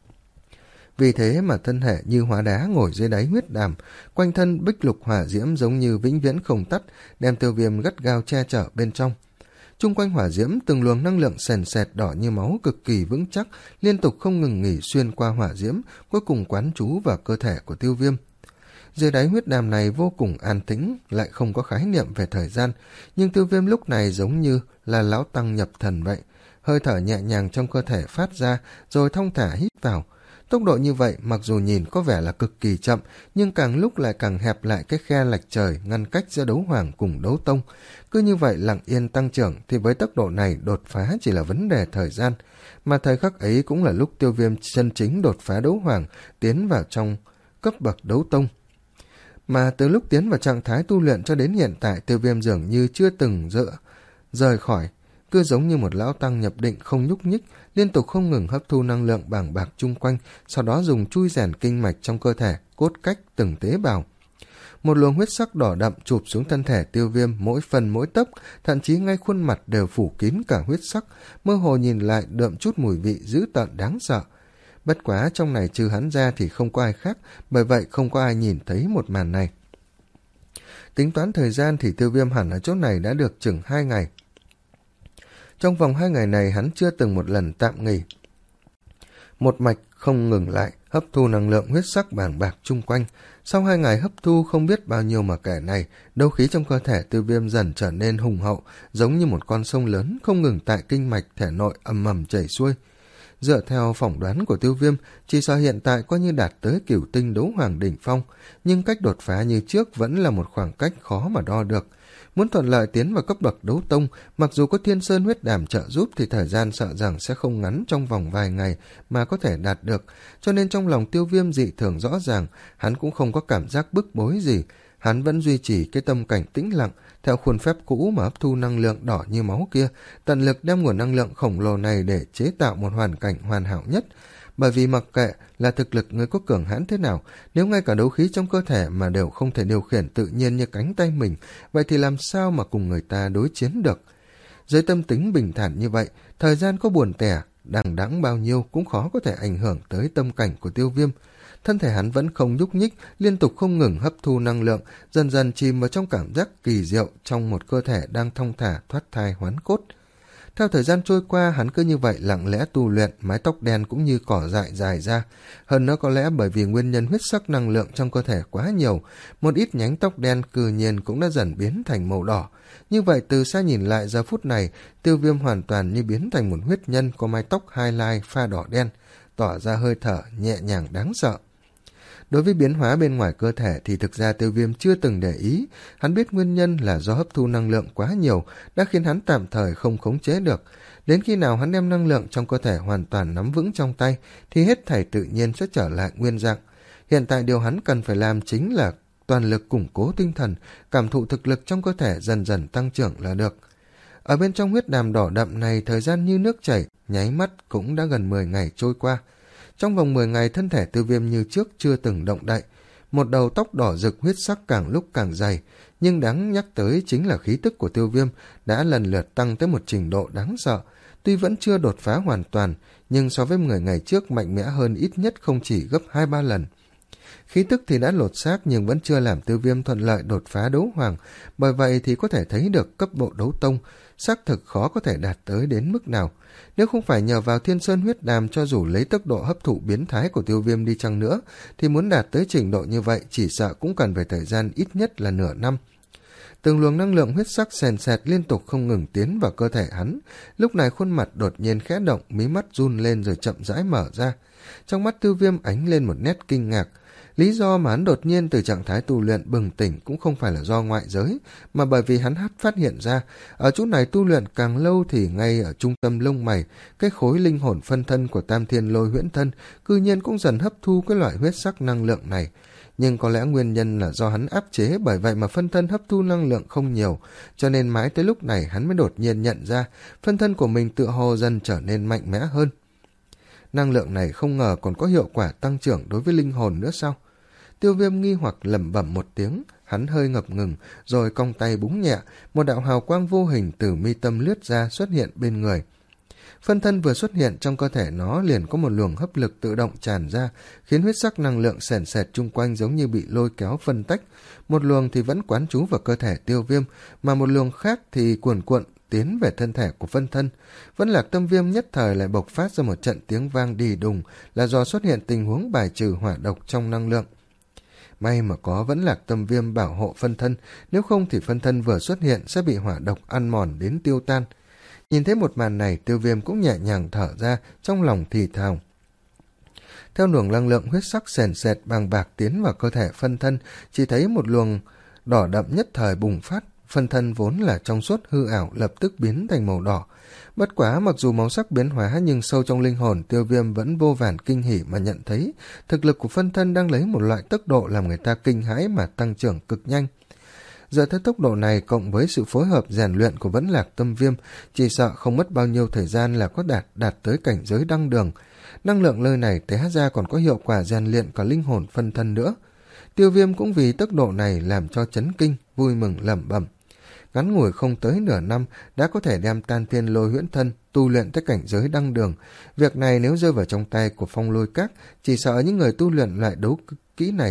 Vì thế mà thân thể như hóa đá ngồi dưới đáy huyết đàm, quanh thân bích lục hỏa diễm giống như vĩnh viễn không tắt, đem Tiêu Viêm gắt gao che chở bên trong. Chung quanh hỏa diễm từng luồng năng lượng sền sệt đỏ như máu cực kỳ vững chắc, liên tục không ngừng nghỉ xuyên qua hỏa diễm, cuối cùng quán trú vào cơ thể của Tiêu Viêm. Dưới đáy huyết đàm này vô cùng an tĩnh, lại không có khái niệm về thời gian, nhưng Tiêu Viêm lúc này giống như là lão tăng nhập thần vậy. Hơi thở nhẹ nhàng trong cơ thể phát ra, rồi thong thả hít vào. Tốc độ như vậy mặc dù nhìn có vẻ là cực kỳ chậm, nhưng càng lúc lại càng hẹp lại cái khe lạch trời ngăn cách giữa đấu hoàng cùng đấu tông. Cứ như vậy lặng yên tăng trưởng thì với tốc độ này đột phá chỉ là vấn đề thời gian, mà thời khắc ấy cũng là lúc Tiêu Viêm chân chính đột phá đấu hoàng, tiến vào trong cấp bậc đấu tông. Mà từ lúc tiến vào trạng thái tu luyện cho đến hiện tại, Tiêu Viêm dường như chưa từng dựa rời khỏi, cứ giống như một lão tăng nhập định không nhúc nhích, liên tục không ngừng hấp thu năng lượng bàng bạc chung quanh, sau đó dùng chui rèn kinh mạch trong cơ thể, cốt cách từng tế bào. Một luồng huyết sắc đỏ đậm chụp xuống thân thể Tiêu Viêm, mỗi phần mỗi tấc, thậm chí ngay khuôn mặt đều phủ kín cả huyết sắc, mơ hồ nhìn lại đượm chút mùi vị dữ tợn đáng sợ. Bất quá trong này trừ hắn ra thì không có ai khác, bởi vậy không có ai nhìn thấy một màn này. Tính toán thời gian thì Tiêu Viêm hẳn ở chỗ này đã được chừng hai ngày. Trong vòng hai ngày này hắn chưa từng một lần tạm nghỉ. Một mạch không ngừng lại, hấp thu năng lượng huyết sắc bàng bạc chung quanh. Sau hai ngày hấp thu không biết bao nhiêu mà kể này, đấu khí trong cơ thể Tiêu Viêm dần trở nên hùng hậu, giống như một con sông lớn không ngừng tại kinh mạch thể nội ầm ầm chảy xuôi. Dựa theo phỏng đoán của Tiêu Viêm, chỉ sợ hiện tại coi như đạt tới cửu tinh đấu hoàng đỉnh phong, nhưng cách đột phá như trước vẫn là một khoảng cách khó mà đo được. Muốn thuận lợi tiến vào cấp bậc đấu tông, mặc dù có Thiên Sơn huyết đàm trợ giúp thì thời gian sợ rằng sẽ không ngắn trong vòng vài ngày mà có thể đạt được, cho nên trong lòng Tiêu Viêm dị thường rõ ràng, hắn cũng không có cảm giác bức bối gì. Hắn vẫn duy trì cái tâm cảnh tĩnh lặng, theo khuôn phép cũ mà hấp thu năng lượng đỏ như máu kia, tận lực đem nguồn năng lượng khổng lồ này để chế tạo một hoàn cảnh hoàn hảo nhất. Bởi vì mặc kệ là thực lực người có cường hãn thế nào, nếu ngay cả đấu khí trong cơ thể mà đều không thể điều khiển tự nhiên như cánh tay mình, vậy thì làm sao mà cùng người ta đối chiến được. Dưới tâm tính bình thản như vậy, thời gian có buồn tẻ, đằng đẵng bao nhiêu cũng khó có thể ảnh hưởng tới tâm cảnh của Tiêu Viêm. Thân thể hắn vẫn không nhúc nhích, liên tục không ngừng hấp thu năng lượng, dần dần chìm vào trong cảm giác kỳ diệu trong một cơ thể đang thong thả thoát thai hoán cốt. Theo thời gian trôi qua, hắn cứ như vậy lặng lẽ tu luyện, mái tóc đen cũng như cỏ dại dài ra. Hơn nữa có lẽ bởi vì nguyên nhân huyết sắc năng lượng trong cơ thể quá nhiều, một ít nhánh tóc đen cư nhiên cũng đã dần biến thành màu đỏ. Như vậy từ xa nhìn lại giờ phút này, Tiêu Viêm hoàn toàn như biến thành một huyết nhân có mái tóc hai lai pha đỏ đen, tỏ ra hơi thở nhẹ nhàng đáng sợ. Đối với biến hóa bên ngoài cơ thể thì thực ra Tiêu Viêm chưa từng để ý, hắn biết nguyên nhân là do hấp thu năng lượng quá nhiều đã khiến hắn tạm thời không khống chế được. Đến khi nào hắn đem năng lượng trong cơ thể hoàn toàn nắm vững trong tay thì hết thảy tự nhiên sẽ trở lại nguyên dạng. Hiện tại điều hắn cần phải làm chính là toàn lực củng cố tinh thần, cảm thụ thực lực trong cơ thể dần dần tăng trưởng là được. Ở bên trong huyết đàm đỏ đậm này, thời gian như nước chảy, nháy mắt cũng đã gần mười ngày trôi qua. Trong vòng mười ngày, thân thể Tiêu Viêm như trước chưa từng động đậy. Một đầu tóc đỏ rực huyết sắc càng lúc càng dày, nhưng đáng nhắc tới chính là khí tức của Tiêu Viêm đã lần lượt tăng tới một trình độ đáng sợ. Tuy vẫn chưa đột phá hoàn toàn, nhưng so với mười ngày trước mạnh mẽ hơn ít nhất không chỉ gấp hai ba lần. Khí tức thì đã lột xác nhưng vẫn chưa làm Tiêu Viêm thuận lợi đột phá đấu hoàng, bởi vậy thì có thể thấy được cấp độ đấu tông xác thực khó có thể đạt tới đến mức nào. Nếu không phải nhờ vào Thiên Sơn huyết đàm, cho dù lấy tốc độ hấp thụ biến thái của Tiêu Viêm đi chăng nữa, thì muốn đạt tới trình độ như vậy chỉ sợ cũng cần phải thời gian ít nhất là nửa năm. Từng luồng năng lượng huyết sắc sền sệt liên tục không ngừng tiến vào cơ thể hắn. Lúc này khuôn mặt đột nhiên khẽ động, mí mắt run lên rồi chậm rãi mở ra. Trong mắt Tiêu Viêm ánh lên một nét kinh ngạc. Lý do mà hắn đột nhiên từ trạng thái tu luyện bừng tỉnh cũng không phải là do ngoại giới, mà bởi vì hắn phát hiện ra, ở chỗ này tu luyện càng lâu thì ngay ở trung tâm lông mày, cái khối linh hồn phân thân của Tam Thiên Lôi Huyễn Thân cư nhiên cũng dần hấp thu cái loại huyết sắc năng lượng này. Nhưng có lẽ nguyên nhân là do hắn áp chế, bởi vậy mà phân thân hấp thu năng lượng không nhiều, cho nên mãi tới lúc này hắn mới đột nhiên nhận ra phân thân của mình tựa hồ dần trở nên mạnh mẽ hơn. Năng lượng này không ngờ còn có hiệu quả tăng trưởng đối với linh hồn nữa sao? Tiêu Viêm nghi hoặc lẩm bẩm một tiếng, hắn hơi ngập ngừng, rồi cong tay búng nhẹ, một đạo hào quang vô hình từ mi tâm lướt ra xuất hiện bên người. Phân thân vừa xuất hiện, trong cơ thể nó liền có một luồng hấp lực tự động tràn ra, khiến huyết sắc năng lượng sền sệt chung quanh giống như bị lôi kéo phân tách. Một luồng thì vẫn quán trú vào cơ thể Tiêu Viêm, mà một luồng khác thì cuồn cuộn tiến về thân thể của phân thân. Vẫn Lạc Tâm Viêm nhất thời lại bộc phát ra một trận tiếng vang đì đùng, là do xuất hiện tình huống bài trừ hỏa độc trong năng lượng. May mà có Vẫn Lạc Tâm Viêm bảo hộ phân thân, nếu không thì phân thân vừa xuất hiện sẽ bị hỏa độc ăn mòn đến tiêu tan. Nhìn thấy một màn này, Tiêu Viêm cũng nhẹ nhàng thở ra, trong lòng thì thào. Theo luồng năng lượng huyết sắc sền sệt bàng bạc tiến vào cơ thể phân thân, chỉ thấy một luồng đỏ đậm nhất thời bùng phát, phân thân vốn là trong suốt hư ảo lập tức biến thành màu đỏ. Bất quá mặc dù màu sắc biến hóa nhưng sâu trong linh hồn Tiêu Viêm vẫn vô vàn kinh hỉ mà nhận thấy thực lực của phân thân đang lấy một loại tốc độ làm người ta kinh hãi mà tăng trưởng cực nhanh. Dựa theo tốc độ này cộng với sự phối hợp rèn luyện của Vẫn Lạc Tâm Viêm, chỉ sợ không mất bao nhiêu thời gian là có đạt đạt tới cảnh giới đăng đường. Năng lượng nơi này té ra còn có hiệu quả rèn luyện cả linh hồn phân thân nữa. Tiêu Viêm cũng vì tốc độ này làm cho chấn kinh, vui mừng lẩm bẩm. Ngắn ngủi không tới nửa năm đã có thể đem Tam Thiên Lôi Huyễn Thân tu luyện tới cảnh giới đăng đường. Việc này nếu rơi vào trong tay của Phong Lôi Các, chỉ sợ những người tu luyện loại đấu kỹ này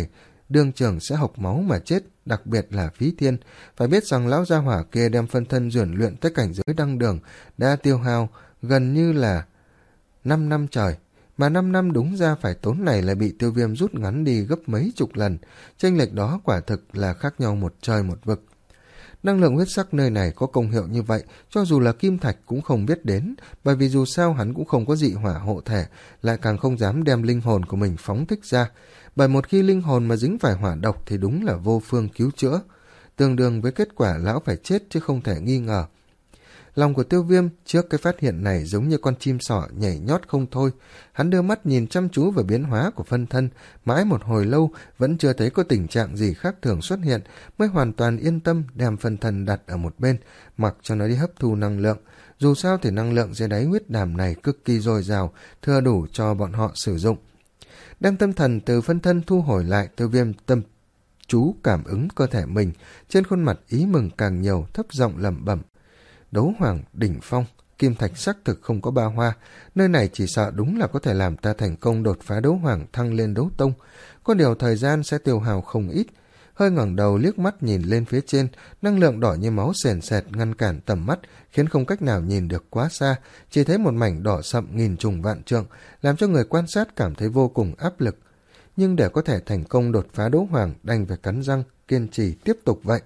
đương trường sẽ hộc máu mà chết, đặc biệt là Phí Thiên. Phải biết rằng lão gia hỏa kia đem phân thân rèn luyện tới cảnh giới đăng đường đã tiêu hao gần như là năm năm trời, mà năm năm đúng ra phải tốn này lại bị Tiêu Viêm rút ngắn đi gấp mấy chục lần. Chênh lệch đó quả thực là khác nhau một trời một vực. Năng lượng huyết sắc nơi này có công hiệu như vậy, cho dù là Kim Thạch cũng không biết đến, bởi vì dù sao hắn cũng không có dị hỏa hộ thể, lại càng không dám đem linh hồn của mình phóng thích ra, bởi một khi linh hồn mà dính phải hỏa độc thì đúng là vô phương cứu chữa, tương đương với kết quả lão phải chết chứ không thể nghi ngờ. Lòng của Tiêu Viêm trước cái phát hiện này giống như con chim sỏ nhảy nhót không thôi. Hắn đưa mắt nhìn chăm chú vào biến hóa của phân thân, mãi một hồi lâu vẫn chưa thấy có tình trạng gì khác thường xuất hiện, mới hoàn toàn yên tâm đem phân thân đặt ở một bên, mặc cho nó đi hấp thu năng lượng. Dù sao thì năng lượng dưới đáy huyết đàm này cực kỳ dồi dào, thừa đủ cho bọn họ sử dụng. Đem tâm thần từ phân thân thu hồi lại, Tiêu Viêm tâm chú cảm ứng cơ thể mình, trên khuôn mặt ý mừng càng nhiều, thấp giọng lẩm bẩm: Đấu hoàng đỉnh phong, Kim Thạch xác thực không có ba hoa, nơi này chỉ sợ đúng là có thể làm ta thành công đột phá đấu hoàng thăng lên đấu tông, có điều thời gian sẽ tiêu hao không ít. Hơi ngẩng đầu liếc mắt nhìn lên phía trên, năng lượng đỏ như máu sền sệt ngăn cản tầm mắt, khiến không cách nào nhìn được quá xa, chỉ thấy một mảnh đỏ sậm nghìn trùng vạn trượng, làm cho người quan sát cảm thấy vô cùng áp lực. Nhưng để có thể thành công đột phá đấu hoàng, đành phải cắn răng kiên trì tiếp tục vậy.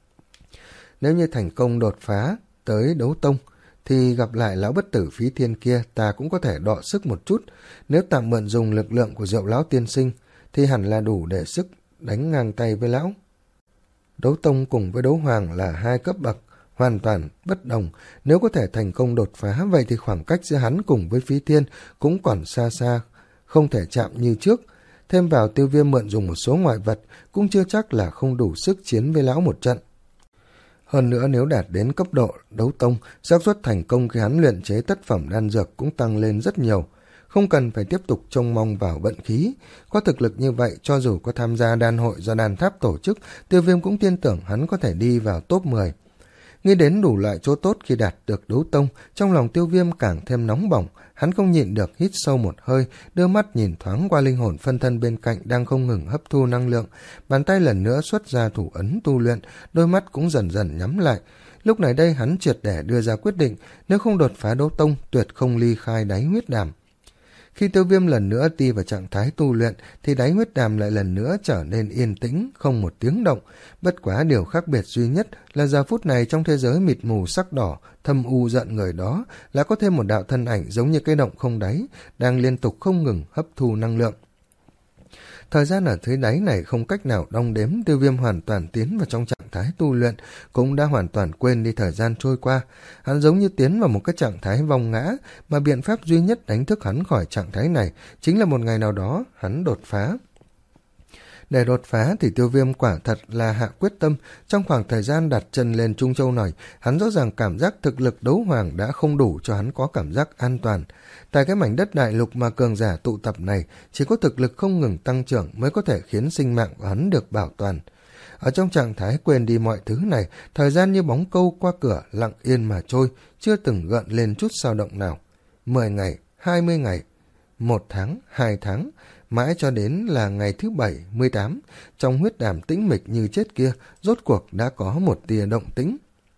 Nếu như thành công đột phá tới đấu tông thì gặp lại lão bất tử Phí Thiên kia, ta cũng có thể đọ sức một chút. Nếu tạm mượn dùng lực lượng của Diệu lão tiên sinh thì hẳn là đủ để sức đánh ngang tay với lão. Đấu tông cùng với đấu hoàng là hai cấp bậc hoàn toàn bất đồng, nếu có thể thành công đột phá, vậy thì khoảng cách giữa hắn cùng với Phí Thiên cũng còn xa xa, không thể chạm như trước. Thêm vào Tiêu Viêm mượn dùng một số ngoại vật cũng chưa chắc là không đủ sức chiến với lão một trận. Hơn nữa nếu đạt đến cấp độ đấu tông, xác suất thành công khi hắn luyện chế tất phẩm đan dược cũng tăng lên rất nhiều. Không cần phải tiếp tục trông mong vào vận khí. Có thực lực như vậy, cho dù có tham gia đan hội do đan tháp tổ chức, Tiêu Viêm cũng tin tưởng hắn có thể đi vào top mười. Nghĩ đến đủ loại chỗ tốt khi đạt được đấu tông, trong lòng Tiêu Viêm càng thêm nóng bỏng. Hắn không nhịn được hít sâu một hơi, đưa mắt nhìn thoáng qua linh hồn phân thân bên cạnh đang không ngừng hấp thu năng lượng, bàn tay lần nữa xuất ra thủ ấn tu luyện, đôi mắt cũng dần dần nhắm lại. Lúc này đây hắn triệt để đưa ra quyết định, nếu không đột phá đấu tông, tuyệt không ly khai đáy huyết đàm. Khi Tiêu Viêm lần nữa đi vào trạng thái tu luyện thì đáy huyết đàm lại lần nữa trở nên yên tĩnh, không một tiếng động. Bất quá điều khác biệt duy nhất là giờ phút này trong thế giới mịt mù sắc đỏ, thâm u giận người đó là có thêm một đạo thân ảnh giống như cái động không đáy, đang liên tục không ngừng hấp thu năng lượng. Thời gian ở dưới đáy này không cách nào đong đếm, Tiêu Viêm hoàn toàn tiến vào trong trạng thái tu luyện, cũng đã hoàn toàn quên đi thời gian trôi qua. Hắn giống như tiến vào một cái trạng thái vong ngã, mà biện pháp duy nhất đánh thức hắn khỏi trạng thái này chính là một ngày nào đó hắn đột phá. Để đột phá thì Tiêu Viêm quả thật là hạ quyết tâm. Trong khoảng thời gian đặt chân lên Trung Châu này, hắn rõ ràng cảm giác thực lực đấu hoàng đã không đủ cho hắn có cảm giác an toàn. Tại cái mảnh đất đại lục mà cường giả tụ tập này, chỉ có thực lực không ngừng tăng trưởng mới có thể khiến sinh mạng của hắn được bảo toàn. Ở trong trạng thái quên đi mọi thứ này, thời gian như bóng câu qua cửa lặng yên mà trôi, chưa từng gợn lên chút dao động nào. Mười ngày, hai mươi ngày, một tháng, hai tháng, mãi cho đến là ngày thứ bảy, mười tám, trong huyết đàm tĩnh mịch như chết kia, rốt cuộc đã có một tia động tĩnh.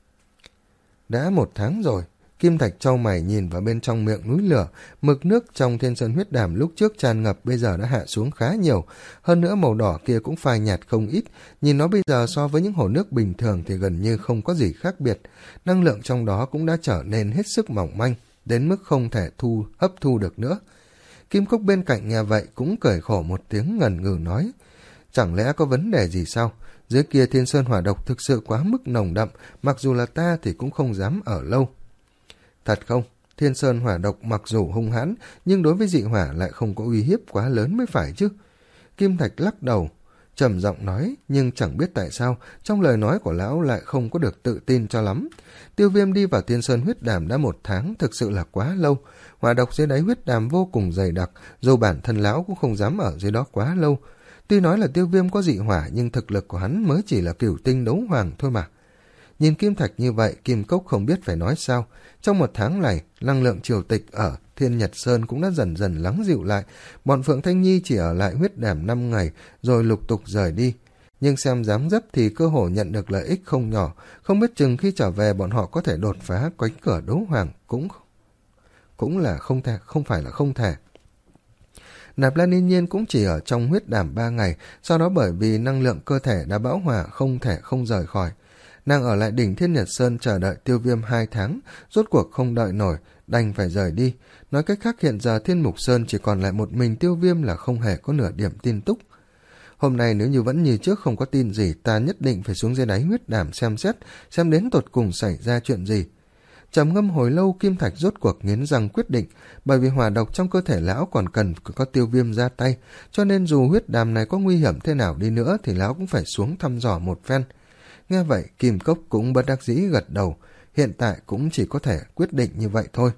Đã một tháng rồi, Kim Thạch chau mày nhìn vào bên trong miệng núi lửa, mực nước trong Thiên Sơn huyết đàm lúc trước tràn ngập bây giờ đã hạ xuống khá nhiều, hơn nữa màu đỏ kia cũng phai nhạt không ít, nhìn nó bây giờ so với những hồ nước bình thường thì gần như không có gì khác biệt, năng lượng trong đó cũng đã trở nên hết sức mỏng manh, đến mức không thể thu hấp thu được nữa. Kim Cúc bên cạnh nghe vậy cũng cười khổ một tiếng ngần ngừ nói, chẳng lẽ có vấn đề gì sao? Dưới kia Thiên Sơn hỏa độc thực sự quá mức nồng đậm, mặc dù là ta thì cũng không dám ở lâu. Thật không? Thiên Sơn hỏa độc mặc dù hung hãn, nhưng đối với dị hỏa lại không có uy hiếp quá lớn mới phải chứ. Kim Thạch lắc đầu, trầm giọng nói, nhưng chẳng biết tại sao, trong lời nói của lão lại không có được tự tin cho lắm. Tiêu Viêm đi vào Thiên Sơn huyết đàm đã một tháng, thực sự là quá lâu. Hỏa độc dưới đáy huyết đàm vô cùng dày đặc, dù bản thân lão cũng không dám ở dưới đó quá lâu. Tuy nói là Tiêu Viêm có dị hỏa, nhưng thực lực của hắn mới chỉ là cửu tinh đấu hoàng thôi mà. Nhìn kim thạch như vậy, Kim Cốc không biết phải nói sao. Trong một tháng này, năng lượng triều tịch ở Thiên Nhật Sơn cũng đã dần dần lắng dịu lại. Bọn Phượng Thanh Nhi chỉ ở lại huyết đàm năm ngày, rồi lục tục rời đi. Nhưng xem dáng dấp thì cơ hồ nhận được lợi ích không nhỏ. Không biết chừng khi trở về bọn họ có thể đột phá cánh cửa đấu hoàng cũng cũng là không thể, không phải là không thể. Nạp Lan Yên Nhiên cũng chỉ ở trong huyết đàm ba ngày, sau đó bởi vì năng lượng cơ thể đã bão hòa không thể không rời khỏi. Nàng ở lại đỉnh Thiên Nhật Sơn chờ đợi Tiêu Viêm hai tháng, rốt cuộc không đợi nổi, đành phải rời đi. Nói cách khác, hiện giờ Thiên Mục Sơn chỉ còn lại một mình Tiêu Viêm là không hề có nửa điểm tin tức. Hôm nay nếu như vẫn như trước không có tin gì, ta nhất định phải xuống dưới đáy huyết đàm xem xét, xem đến tột cùng xảy ra chuyện gì. Trầm ngâm hồi lâu, Kim Thạch rốt cuộc nghiến răng quyết định, bởi vì hỏa độc trong cơ thể lão còn cần có Tiêu Viêm ra tay, cho nên dù huyết đàm này có nguy hiểm thế nào đi nữa thì lão cũng phải xuống thăm dò một phen. Nghe vậy, Kim Cốc cũng bất đắc dĩ gật đầu, hiện tại cũng chỉ có thể quyết định như vậy thôi.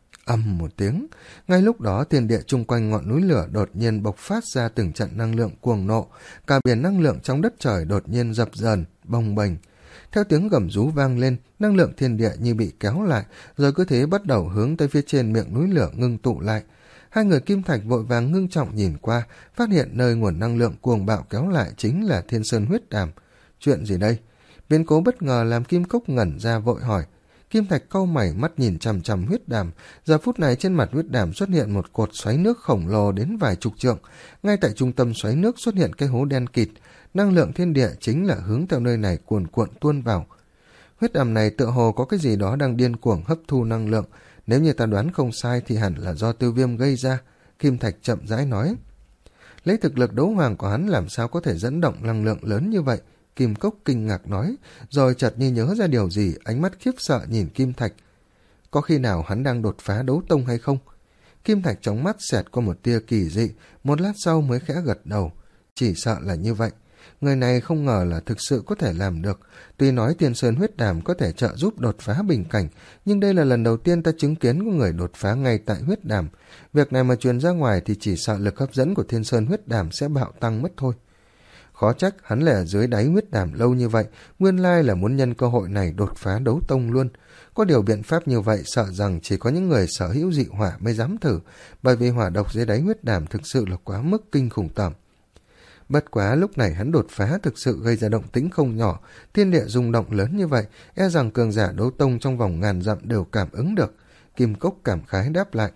Ầm một tiếng, ngay lúc đó thiên địa chung quanh ngọn núi lửa đột nhiên bộc phát ra từng trận năng lượng cuồng nộ, cả biển năng lượng trong đất trời đột nhiên dập dờn, bồng bềnh. Theo tiếng gầm rú vang lên, năng lượng thiên địa như bị kéo lại, rồi cứ thế bắt đầu hướng tới phía trên miệng núi lửa ngưng tụ lại. Hai người Kim Thạch vội vàng ngưng trọng nhìn qua, phát hiện nơi nguồn năng lượng cuồng bạo kéo lại chính là Thiên Sơn huyết đàm. Chuyện gì đây? Biến cố bất ngờ làm Kim Cốc ngẩn ra vội hỏi. Kim Thạch cau mày, mắt nhìn chằm chằm huyết đàm. Giờ phút này trên mặt huyết đàm xuất hiện một cột xoáy nước khổng lồ đến vài chục trượng. Ngay tại trung tâm xoáy nước xuất hiện cái hố đen kịt. Năng lượng thiên địa chính là hướng theo nơi này cuồn cuộn tuôn vào. Huyết đàm này tựa hồ có cái gì đó đang điên cuồng hấp thu năng lượng. Nếu như ta đoán không sai thì hẳn là do Tiêu Viêm gây ra. Kim Thạch chậm rãi nói. Lấy thực lực đấu hoàng của hắn làm sao có thể dẫn động năng lượng lớn như vậy? Kim Cốc kinh ngạc nói, rồi chợt như nhớ ra điều gì, ánh mắt khiếp sợ nhìn Kim Thạch. Có khi nào hắn đang đột phá đấu tông hay không? Kim Thạch trong mắt xẹt qua một tia kỳ dị, một lát sau mới khẽ gật đầu. Chỉ sợ là như vậy. Người này không ngờ là thực sự có thể làm được. Tuy nói Thiên Sơn huyết đàm có thể trợ giúp đột phá bình cảnh, nhưng đây là lần đầu tiên ta chứng kiến có người đột phá ngay tại huyết đàm. Việc này mà truyền ra ngoài thì chỉ sợ lực hấp dẫn của Thiên Sơn huyết đàm sẽ bạo tăng mất thôi. Khó trách hắn lại ở dưới đáy huyết đàm lâu như vậy, nguyên lai là muốn nhân cơ hội này đột phá đấu tông luôn. Có điều biện pháp như vậy sợ rằng chỉ có những người sở hữu dị hỏa mới dám thử, bởi vì hỏa độc dưới đáy huyết đàm thực sự là quá mức kinh khủng tởm. Bất quá lúc này hắn đột phá thực sự gây ra động tĩnh không nhỏ, thiên địa rung động lớn như vậy, e rằng cường giả đấu tông trong vòng ngàn dặm đều cảm ứng được. Kim Cốc cảm khái đáp lại.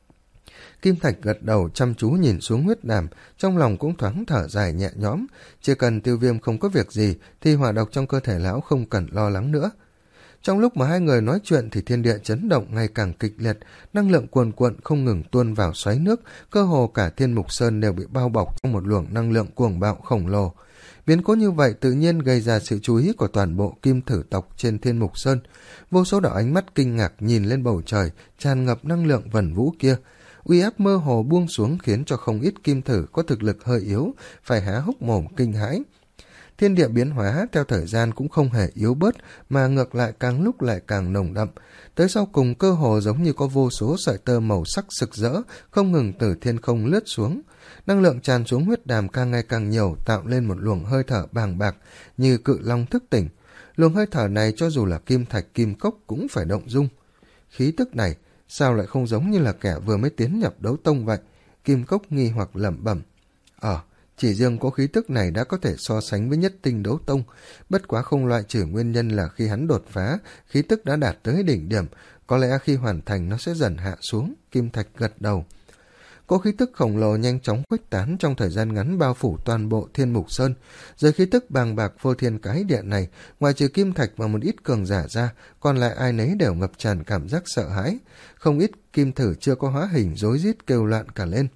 Kim Thạch gật đầu chăm chú nhìn xuống huyết đàm, trong lòng cũng thoáng thở dài nhẹ nhõm. Chỉ cần Tiêu Viêm không có việc gì thì hỏa độc trong cơ thể lão không cần lo lắng nữa. Trong lúc mà hai người nói chuyện thì thiên địa chấn động ngày càng kịch liệt, năng lượng cuồn cuộn không ngừng tuôn vào xoáy nước, cơ hồ cả Thiên Mục Sơn đều bị bao bọc trong một luồng năng lượng cuồng bạo khổng lồ. Biến cố như vậy tự nhiên gây ra sự chú ý của toàn bộ kim thử tộc trên Thiên Mục Sơn. Vô số đạo ánh mắt kinh ngạc nhìn lên bầu trời, tràn ngập năng lượng vần vũ kia. Uy áp mơ hồ buông xuống khiến cho không ít kim thử có thực lực hơi yếu phải há hốc mồm kinh hãi. Thiên địa biến hóa theo thời gian cũng không hề yếu bớt, mà ngược lại càng lúc lại càng nồng đậm. Tới sau cùng cơ hồ giống như có vô số sợi tơ màu sắc rực rỡ không ngừng từ thiên không lướt xuống. Năng lượng tràn xuống huyết đàm càng ngày càng nhiều, tạo lên một luồng hơi thở bàng bạc như cự long thức tỉnh. Luồng hơi thở này cho dù là Kim Thạch, Kim Cốc cũng phải động dung. Khí tức này sao lại không giống như là kẻ vừa mới tiến nhập đấu tông vậy? Kim Cốc nghi hoặc lẩm bẩm. Ờ, chỉ riêng có khí tức này đã có thể so sánh với nhất tinh đấu tông, bất quá không loại trừ nguyên nhân là khi hắn đột phá, khí tức đã đạt tới đỉnh điểm, có lẽ khi hoàn thành nó sẽ dần hạ xuống. Kim Thạch gật đầu. Có khí tức khổng lồ nhanh chóng khuếch tán trong thời gian ngắn bao phủ toàn bộ Thiên Mục Sơn. Dưới khí tức bàng bạc vô thiên cái điện này, ngoài trừ Kim Thạch và một ít cường giả ra, còn lại ai nấy đều ngập tràn cảm giác sợ hãi. Không ít kim thử chưa có hóa hình rối rít kêu loạn cả lên.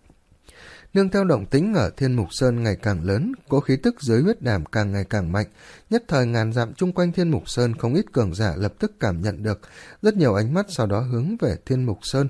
Nương theo động tĩnh ở Thiên Mục Sơn ngày càng lớn, cỗ khí tức dưới huyết đàm càng ngày càng mạnh. Nhất thời ngàn dặm chung quanh Thiên Mục Sơn không ít cường giả lập tức cảm nhận được, rất nhiều ánh mắt sau đó hướng về Thiên Mục Sơn.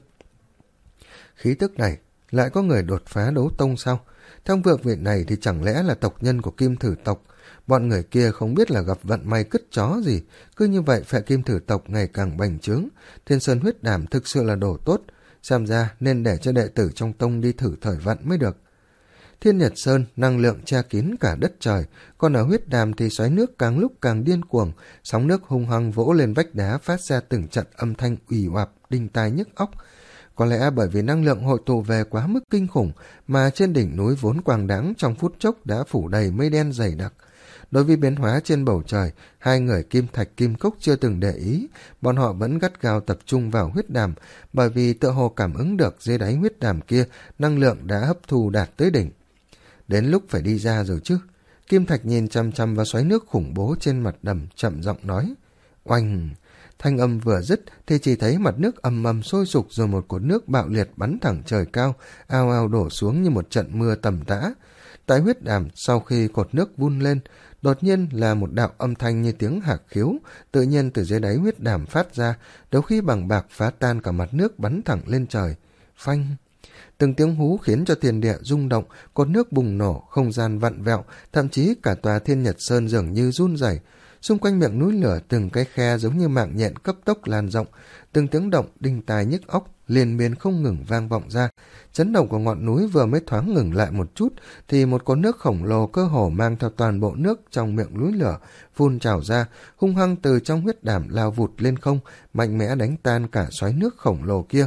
Khí tức này, lại có người đột phá đấu tông sao? Trong vượng viện này thì chẳng lẽ là tộc nhân của kim thử tộc? Bọn người kia không biết là gặp vận may cứt chó gì, cứ như vậy phệ kim thử tộc ngày càng bành trướng. Thiên Sơn huyết đàm thực sự là đồ tốt, xem ra nên để cho đệ tử trong tông đi thử thời vận mới được. Thiên Nhật Sơn năng lượng che kín cả đất trời, còn ở huyết đàm thì xoáy nước càng lúc càng điên cuồng, sóng nước hung hăng vỗ lên vách đá phát ra từng trận âm thanh ủy oạp đinh tai nhức óc. Có lẽ bởi vì năng lượng hội tụ về quá mức kinh khủng mà trên đỉnh núi vốn quang đãng trong phút chốc đã phủ đầy mây đen dày đặc. Đối với biến hóa trên bầu trời, hai người Kim Thạch Kim Cốc chưa từng để ý, bọn họ vẫn gắt gao tập trung vào huyết đàm, bởi vì tựa hồ cảm ứng được dưới đáy huyết đàm kia năng lượng đã hấp thu đạt tới đỉnh. Đến lúc phải đi ra rồi chứ. Kim Thạch nhìn chăm chăm vào xoáy nước khủng bố trên mặt đầm, chậm giọng nói. Oanh! Thanh âm vừa dứt thì chỉ thấy mặt nước ầm ầm sôi sục, rồi một cột nước bạo liệt bắn thẳng trời cao, ao ao đổ xuống như một trận mưa tầm tã. Tại huyết đàm, sau khi cột nước vun lên, đột nhiên là một đạo âm thanh như tiếng hạc khiếu, tự nhiên từ dưới đáy huyết đàm phát ra, đấu khí bằng bạc phá tan cả mặt nước bắn thẳng lên trời. Phanh! Từng tiếng hú khiến cho thiên địa rung động, cột nước bùng nổ, không gian vặn vẹo, thậm chí cả tòa Thiên Nhật Sơn dường như run rẩy. Xung quanh miệng núi lửa từng cái khe giống như mạng nhện cấp tốc lan rộng, từng tiếng động đinh tai nhức óc liên miên không ngừng vang vọng ra. Chấn động của ngọn núi vừa mới thoáng ngừng lại một chút thì một cột nước khổng lồ cơ hồ mang theo toàn bộ nước trong miệng núi lửa phun trào ra, hung hăng từ trong huyết đàm lao vụt lên không, mạnh mẽ đánh tan cả xoáy nước khổng lồ kia.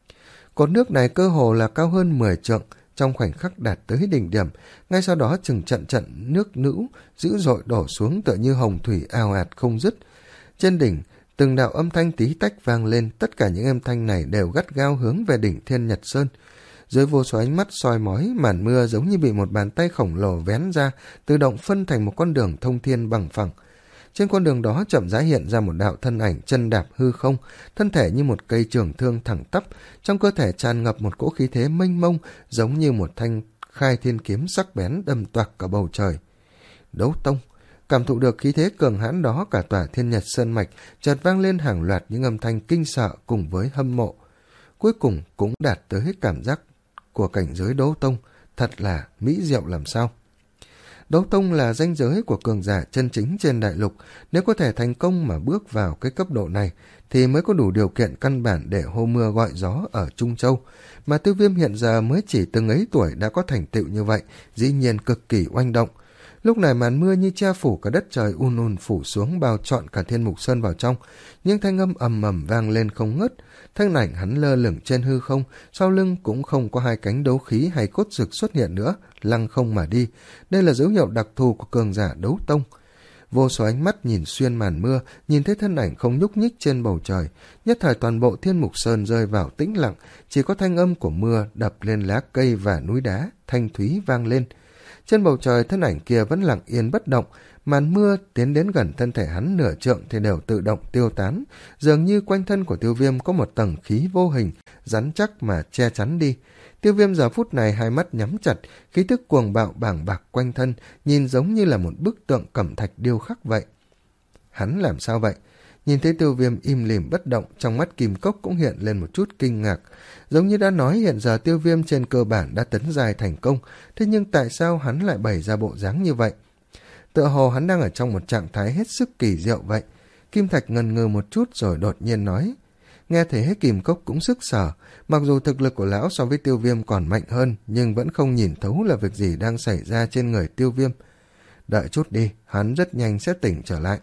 Cột nước này cơ hồ là cao hơn mười trượng, trong khoảnh khắc đạt tới đỉnh điểm, ngay sau đó chừng trận trận nước lũ dữ dội đổ xuống tựa như hồng thủy ào ạt không dứt. Trên đỉnh, từng đạo âm thanh tí tách vang lên, tất cả những âm thanh này đều gắt gao hướng về đỉnh Thiên Nhật Sơn. Dưới vô số ánh mắt soi mói, màn mưa giống như bị một bàn tay khổng lồ vén ra, tự động phân thành một con đường thông thiên bằng phẳng. Trên con đường đó chậm rãi hiện ra một đạo thân ảnh chân đạp hư không, thân thể như một cây trường thương thẳng tắp, trong cơ thể tràn ngập một cỗ khí thế mênh mông, giống như một thanh khai thiên kiếm sắc bén đâm toạc cả bầu trời. Đấu tông. Cảm thụ được khí thế cường hãn đó, cả tòa Thiên Nhật Sơn mạch chợt vang lên hàng loạt những âm thanh kinh sợ cùng với hâm mộ. Cuối cùng cũng đạt tới cảm giác của cảnh giới đấu tông, thật là mỹ diệu làm sao. Đấu tông là ranh giới của cường giả chân chính trên đại lục, nếu có thể thành công mà bước vào cái cấp độ này thì mới có đủ điều kiện căn bản để hô mưa gọi gió ở Trung Châu, mà Tiêu Viêm hiện giờ mới chỉ từng ấy tuổi đã có thành tựu như vậy, dĩ nhiên cực kỳ oanh động. Lúc này màn mưa như che phủ cả đất trời un un phủ xuống, bao trọn cả Thiên Mục Sơn vào trong, những thanh âm ầm ầm vang lên không ngớt. Thân ảnh hắn lơ lửng trên hư không, sau lưng cũng không có hai cánh đấu khí hay cốt rực xuất hiện nữa, lăng không mà đi. Đây là dấu hiệu đặc thù của cường giả đấu tông. Vô số ánh mắt nhìn xuyên màn mưa, nhìn thấy thân ảnh không nhúc nhích trên bầu trời. Nhất thời toàn bộ Thiên Mục Sơn rơi vào tĩnh lặng, chỉ có thanh âm của mưa đập lên lá cây và núi đá, thanh thúy vang lên. Trên bầu trời thân ảnh kia vẫn lặng yên bất động, màn mưa tiến đến gần thân thể hắn nửa trượng thì đều tự động tiêu tán, dường như quanh thân của Tiêu Viêm có một tầng khí vô hình, rắn chắc mà che chắn đi. Tiêu Viêm giờ phút này hai mắt nhắm chặt, khí tức cuồng bạo bàng bạc quanh thân, nhìn giống như là một bức tượng cẩm thạch điêu khắc vậy. Hắn làm sao vậy? Nhìn thấy Tiêu Viêm im lìm bất động, trong mắt Kim Cốc cũng hiện lên một chút kinh ngạc. Giống như đã nói, hiện giờ Tiêu Viêm trên cơ bản đã tấn giai thành công, thế nhưng tại sao hắn lại bày ra bộ dáng như vậy? Tựa hồ hắn đang ở trong một trạng thái hết sức kỳ diệu vậy. Kim Thạch ngần ngừ một chút rồi đột nhiên nói. Nghe thế Kim Cốc cũng sức sở, mặc dù thực lực của lão so với Tiêu Viêm còn mạnh hơn, nhưng vẫn không nhìn thấu là việc gì đang xảy ra trên người Tiêu Viêm. Đợi chút đi, hắn rất nhanh sẽ tỉnh trở lại.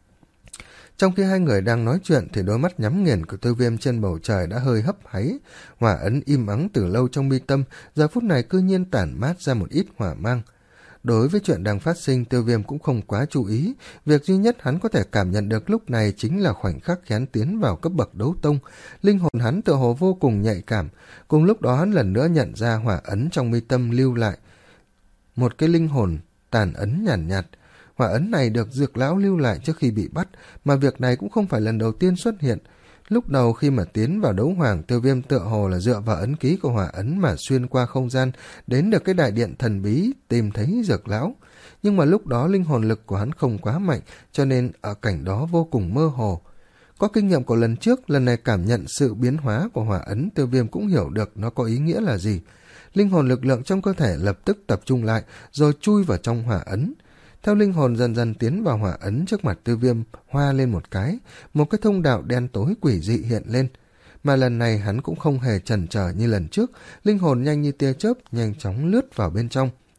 Trong khi hai người đang nói chuyện thì đôi mắt nhắm nghiền của Tiêu Viêm trên bầu trời đã hơi hấp háy. Hỏa ấn im ắng từ lâu trong mi tâm, giờ phút này cư nhiên tản mát ra một ít hỏa mang. Đối với chuyện đang phát sinh, Tiêu Viêm cũng không quá chú ý. Việc duy nhất hắn có thể cảm nhận được lúc này chính là khoảnh khắc khi hắn tiến vào cấp bậc đấu tông. Linh hồn hắn tựa hồ vô cùng nhạy cảm. Cùng lúc đó hắn lần nữa nhận ra hỏa ấn trong mi tâm lưu lại một cái linh hồn tàn ấn nhàn nhạt, nhạt. Hỏa ấn này được Dược lão lưu lại trước khi bị bắt, mà việc này cũng không phải lần đầu tiên xuất hiện. Lúc đầu khi mà tiến vào đấu hoàng, Tiêu Viêm tựa hồ là dựa vào ấn ký của hỏa ấn mà xuyên qua không gian, đến được cái đại điện thần bí, tìm thấy Dược lão. Nhưng mà lúc đó linh hồn lực của hắn không quá mạnh, cho nên ở cảnh đó vô cùng mơ hồ. Có kinh nghiệm của lần trước, lần này cảm nhận sự biến hóa của hỏa ấn, Tiêu Viêm cũng hiểu được nó có ý nghĩa là gì. Linh hồn lực lượng trong cơ thể lập tức tập trung lại, rồi chui vào trong hỏa ấn. Theo linh hồn dần dần tiến vào hỏa ấn, trước mặt Tiêu Viêm hoa lên một cái, một cái thông đạo đen tối quỷ dị hiện lên. Mà lần này hắn cũng không hề chần chờ như lần trước, linh hồn nhanh như tia chớp nhanh chóng lướt vào bên trong.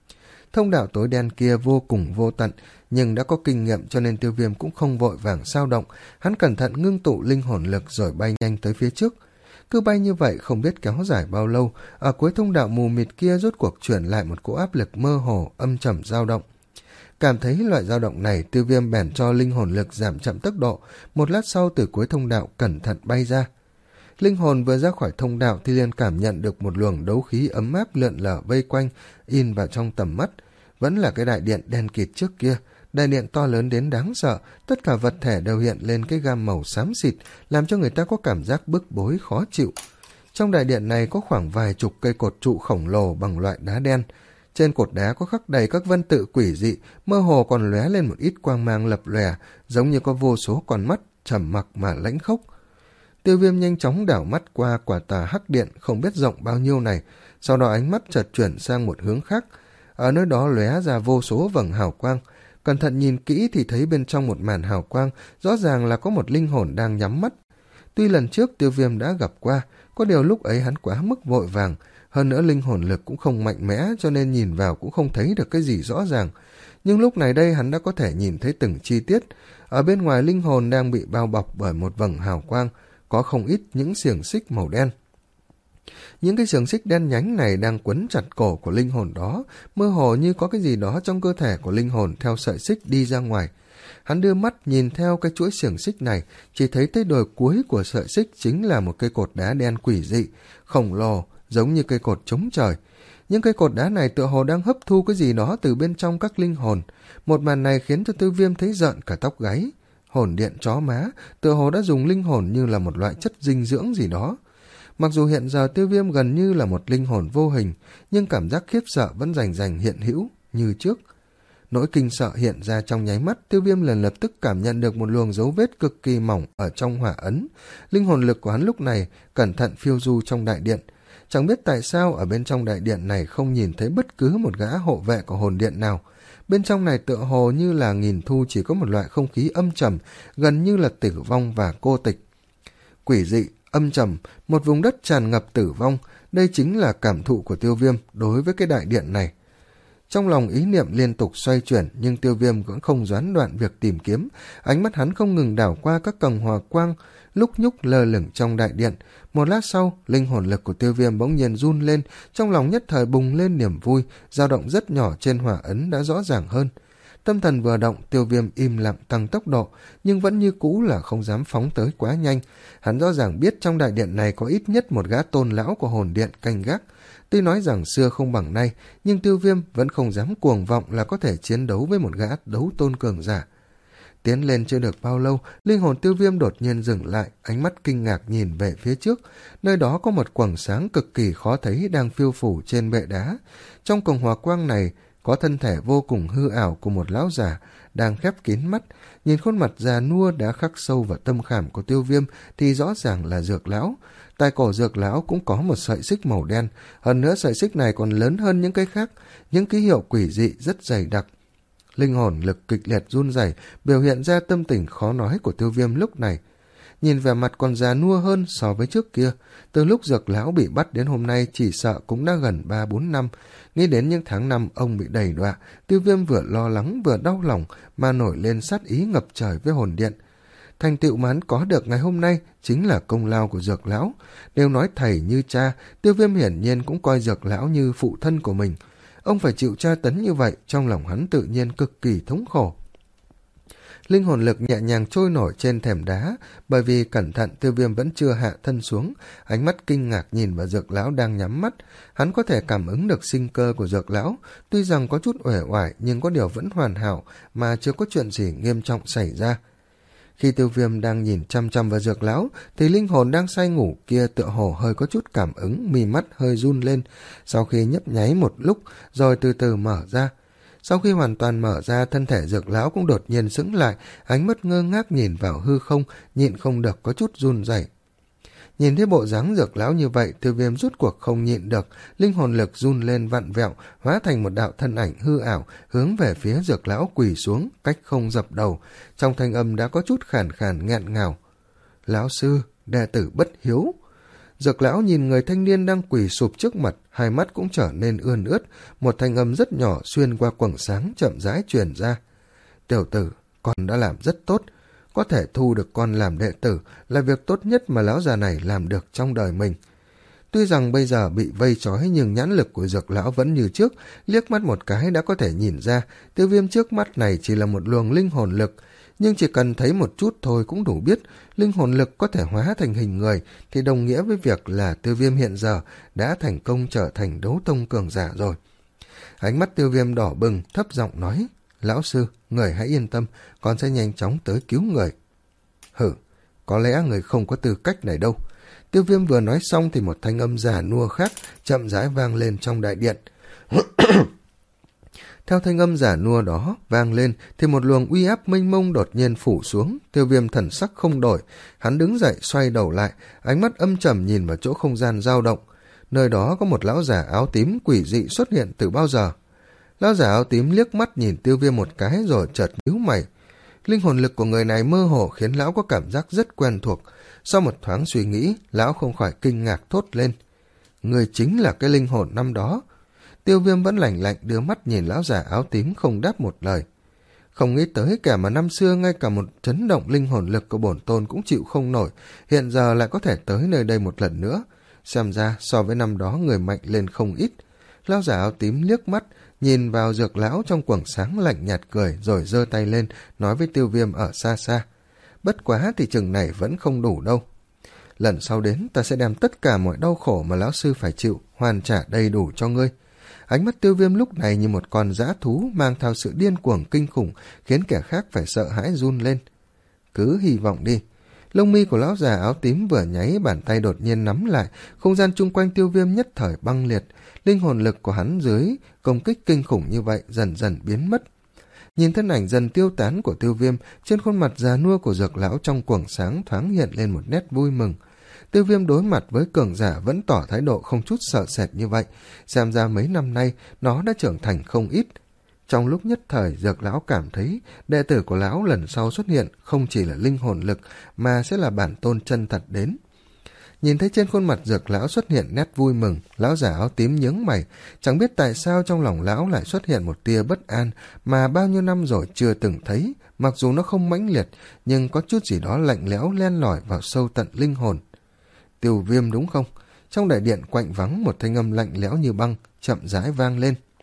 Thông đạo tối đen kia vô cùng vô tận, nhưng đã có kinh nghiệm cho nên Tiêu Viêm cũng không vội vàng sao động. Hắn cẩn thận ngưng tụ linh hồn lực rồi bay nhanh tới phía trước. Cứ bay như vậy không biết kéo dài bao lâu, ở cuối thông đạo mù mịt kia rốt cuộc chuyển lại một cỗ áp lực mơ hồ, âm trầm dao động. Cảm thấy loại dao động này, Tiêu Viêm bèn cho linh hồn lực giảm chậm tốc độ, một lát sau từ cuối thông đạo cẩn thận bay ra. Linh hồn vừa ra khỏi thông đạo thì liền cảm nhận được một luồng đấu khí ấm áp lượn lờ vây quanh, in vào trong tầm mắt. Vẫn là cái đại điện đen kịt trước kia, đại điện to lớn đến đáng sợ, tất cả vật thể đều hiện lên cái gam màu xám xịt, làm cho người ta có cảm giác bức bối khó chịu. Trong đại điện này có khoảng vài chục cây cột trụ khổng lồ bằng loại đá đen. Trên cột đá có khắc đầy các vân tự quỷ dị, mơ hồ còn lóe lên một ít quang mang lập lòe, giống như có vô số con mắt trầm mặc mà lãnh khốc. Tiêu Viêm nhanh chóng đảo mắt qua quả tà hắc điện không biết rộng bao nhiêu này, sau đó ánh mắt chợt chuyển sang một hướng khác. Ở nơi đó lóe ra vô số vầng hào quang. Cẩn thận nhìn kỹ thì thấy bên trong một màn hào quang, rõ ràng là có một linh hồn đang nhắm mắt. Tuy lần trước Tiêu Viêm đã gặp qua, có điều lúc ấy hắn quá mức vội vàng, hơn nữa linh hồn lực cũng không mạnh mẽ cho nên nhìn vào cũng không thấy được cái gì rõ ràng. Nhưng lúc này đây hắn đã có thể nhìn thấy từng chi tiết. Ở bên ngoài linh hồn đang bị bao bọc bởi một vầng hào quang, có không ít những xiềng xích màu đen. Những cái xiềng xích đen nhánh này đang quấn chặt cổ của linh hồn đó, mơ hồ như có cái gì đó trong cơ thể của linh hồn theo sợi xích đi ra ngoài. Hắn đưa mắt nhìn theo cái chuỗi xiềng xích này, chỉ thấy tới đồi cuối của sợi xích chính là một cây cột đá đen quỷ dị, khổng lồ, giống như cây cột chống trời. Những cây cột đá này tựa hồ đang hấp thu cái gì đó từ bên trong các linh hồn. Một màn này khiến cho Tiêu Viêm thấy rợn cả tóc gáy. Hồn điện chó má, tựa hồ đã dùng linh hồn như là một loại chất dinh dưỡng gì đó. Mặc dù hiện giờ Tiêu Viêm gần như là một linh hồn vô hình, nhưng cảm giác khiếp sợ vẫn rành rành hiện hữu như trước. Nỗi kinh sợ hiện ra trong nháy mắt, Tiêu Viêm lần lập tức cảm nhận được một luồng dấu vết cực kỳ mỏng ở trong hỏa ấn. Linh hồn lực của hắn lúc này cẩn thận phiêu du trong đại điện. Chẳng biết tại sao ở bên trong đại điện này không nhìn thấy bất cứ một gã hộ vệ của hồn điện nào. Bên trong này tựa hồ như là nghìn thu chỉ có một loại không khí âm trầm, gần như là tử vong và cô tịch. Quỷ dị, âm trầm, một vùng đất tràn ngập tử vong, đây chính là cảm thụ của Tiêu Viêm đối với cái đại điện này. Trong lòng ý niệm liên tục xoay chuyển, nhưng Tiêu Viêm cũng không gián đoạn việc tìm kiếm. Ánh mắt hắn không ngừng đảo qua các cầng hòa quang, lúc nhúc lơ lửng trong đại điện. Một lát sau, linh hồn lực của Tiêu Viêm bỗng nhiên run lên, trong lòng nhất thời bùng lên niềm vui, dao động rất nhỏ trên hỏa ấn đã rõ ràng hơn. Tâm thần vừa động, Tiêu Viêm im lặng tăng tốc độ, nhưng vẫn như cũ là không dám phóng tới quá nhanh. Hắn rõ ràng biết trong đại điện này có ít nhất một gã tôn lão của hồn điện canh gác. Tuy nói rằng xưa không bằng nay, nhưng Tiêu Viêm vẫn không dám cuồng vọng là có thể chiến đấu với một gã đấu tôn cường giả. Tiến lên chưa được bao lâu, linh hồn Tiêu Viêm đột nhiên dừng lại, ánh mắt kinh ngạc nhìn về phía trước. Nơi đó có một quầng sáng cực kỳ khó thấy đang phiêu phủ trên bệ đá. Trong quầng hòa quang này có thân thể vô cùng hư ảo của một lão giả đang khép kín mắt. Nhìn khuôn mặt già nua đã khắc sâu vào tâm khảm của Tiêu Viêm thì rõ ràng là Dược lão. Tại cổ Dược lão cũng có một sợi xích màu đen, hơn nữa sợi xích này còn lớn hơn những cái khác, những ký hiệu quỷ dị rất dày đặc. Linh hồn lực kịch liệt run rẩy, biểu hiện ra tâm tình khó nói của Tiêu Viêm lúc này. Nhìn vẻ mặt còn già nua hơn so với trước kia, từ lúc Dược lão bị bắt đến hôm nay chỉ sợ cũng đã gần ba bốn năm. Nghĩ đến những tháng năm ông bị đầy đọa, Tiêu Viêm vừa lo lắng vừa đau lòng mà nổi lên sát ý ngập trời với hồn điện. Thành tựu mà hắn có được ngày hôm nay chính là công lao của Dược lão. Đều nói thầy như cha, Tiêu Viêm hiển nhiên cũng coi Dược lão như phụ thân của mình. Ông phải chịu tra tấn như vậy, trong lòng hắn tự nhiên cực kỳ thống khổ. Linh hồn lực nhẹ nhàng trôi nổi trên thềm đá, bởi vì cẩn thận Tiêu Viêm vẫn chưa hạ thân xuống, ánh mắt kinh ngạc nhìn vào Dược lão đang nhắm mắt. Hắn có thể cảm ứng được sinh cơ của Dược lão, tuy rằng có chút uể oải nhưng có điều vẫn hoàn hảo mà chưa có chuyện gì nghiêm trọng xảy ra. Khi Tiêu Viêm đang nhìn chăm chăm vào Dược lão thì linh hồn đang say ngủ kia tựa hồ hơi có chút cảm ứng, mí mắt hơi run lên, sau khi nhấp nháy một lúc rồi từ từ mở ra. Sau khi hoàn toàn mở ra, thân thể Dược lão cũng đột nhiên sững lại, ánh mắt ngơ ngác nhìn vào hư không, nhịn không được có chút run rẩy. Nhìn thấy bộ dáng Dược lão như vậy, Tiêu Viêm rút cuộc không nhịn được, linh hồn lực run lên vặn vẹo, hóa thành một đạo thân ảnh hư ảo, hướng về phía Dược lão quỳ xuống, cách không dập đầu. Trong thanh âm đã có chút khàn khàn nghẹn ngào. Lão sư, đệ tử bất hiếu. Dược lão nhìn người thanh niên đang quỳ sụp trước mặt, hai mắt cũng trở nên ươn ướt, một thanh âm rất nhỏ xuyên qua quầng sáng chậm rãi truyền ra. Tiểu tử, con đã làm rất tốt, có thể thu được con làm đệ tử là việc tốt nhất mà lão già này làm được trong đời mình. Tuy rằng bây giờ bị vây trói nhưng nhãn lực của dược lão vẫn như trước, liếc mắt một cái đã có thể nhìn ra Tiêu Viêm trước mắt này chỉ là một luồng linh hồn lực, nhưng chỉ cần thấy một chút thôi cũng đủ biết linh hồn lực có thể hóa thành hình người thì đồng nghĩa với việc là Tiêu Viêm hiện giờ đã thành công trở thành đấu tông cường giả rồi. Ánh mắt Tiêu Viêm đỏ bừng, thấp giọng nói, lão sư, người hãy yên tâm, con sẽ nhanh chóng tới cứu người. Hử, có lẽ người không có tư cách này đâu. Tiêu Viêm vừa nói xong thì một thanh âm già nua khác chậm rãi vang lên trong đại điện. Theo thanh âm giả nua đó vang lên thì một luồng uy áp mênh mông đột nhiên phủ xuống. Tiêu Viêm thần sắc không đổi, hắn đứng dậy xoay đầu lại, ánh mắt âm trầm nhìn vào chỗ không gian dao động. Nơi đó có một lão giả áo tím quỷ dị xuất hiện từ bao giờ. Lão giả áo tím liếc mắt nhìn Tiêu Viêm một cái rồi chợt nhíu mày. Linh hồn lực của người này mơ hồ khiến lão có cảm giác rất quen thuộc. Sau một thoáng suy nghĩ, lão không khỏi kinh ngạc thốt lên. Người chính là cái linh hồn năm đó. Tiêu Viêm vẫn lạnh lạnh đưa mắt nhìn lão già áo tím không đáp một lời. Không nghĩ tới kẻ mà năm xưa ngay cả một chấn động linh hồn lực của bổn tôn cũng chịu không nổi, hiện giờ lại có thể tới nơi đây một lần nữa. Xem ra so với năm đó người mạnh lên không ít. Lão già áo tím liếc mắt, nhìn vào dược lão trong quầng sáng lạnh nhạt cười rồi giơ tay lên, nói với Tiêu Viêm ở xa xa. Bất quá thì chừng này vẫn không đủ đâu. Lần sau đến ta sẽ đem tất cả mọi đau khổ mà lão sư phải chịu, hoàn trả đầy đủ cho ngươi. Ánh mắt Tiêu Viêm lúc này như một con dã thú mang theo sự điên cuồng kinh khủng, khiến kẻ khác phải sợ hãi run lên. Cứ hy vọng đi. Lông mi của lão già áo tím vừa nháy, bàn tay đột nhiên nắm lại, không gian chung quanh Tiêu Viêm nhất thời băng liệt, linh hồn lực của hắn dưới công kích kinh khủng như vậy dần dần biến mất. Nhìn thân ảnh dần tiêu tán của Tiêu Viêm, trên khuôn mặt già nua của dược lão trong quầng sáng thoáng hiện lên một nét vui mừng. Tiêu Viêm đối mặt với cường giả vẫn tỏ thái độ không chút sợ sệt như vậy, xem ra mấy năm nay nó đã trưởng thành không ít. Trong lúc nhất thời, dược lão cảm thấy đệ tử của lão lần sau xuất hiện không chỉ là linh hồn lực mà sẽ là bản tôn chân thật đến. Nhìn thấy trên khuôn mặt dược lão xuất hiện nét vui mừng, lão giả áo tím nhướng mày, chẳng biết tại sao trong lòng lão lại xuất hiện một tia bất an mà bao nhiêu năm rồi chưa từng thấy, mặc dù nó không mãnh liệt nhưng có chút gì đó lạnh lẽo len lỏi vào sâu tận linh hồn. Tiêu Viêm đúng không? Trong đại điện quạnh vắng một thanh âm lạnh lẽo như băng chậm rãi vang lên.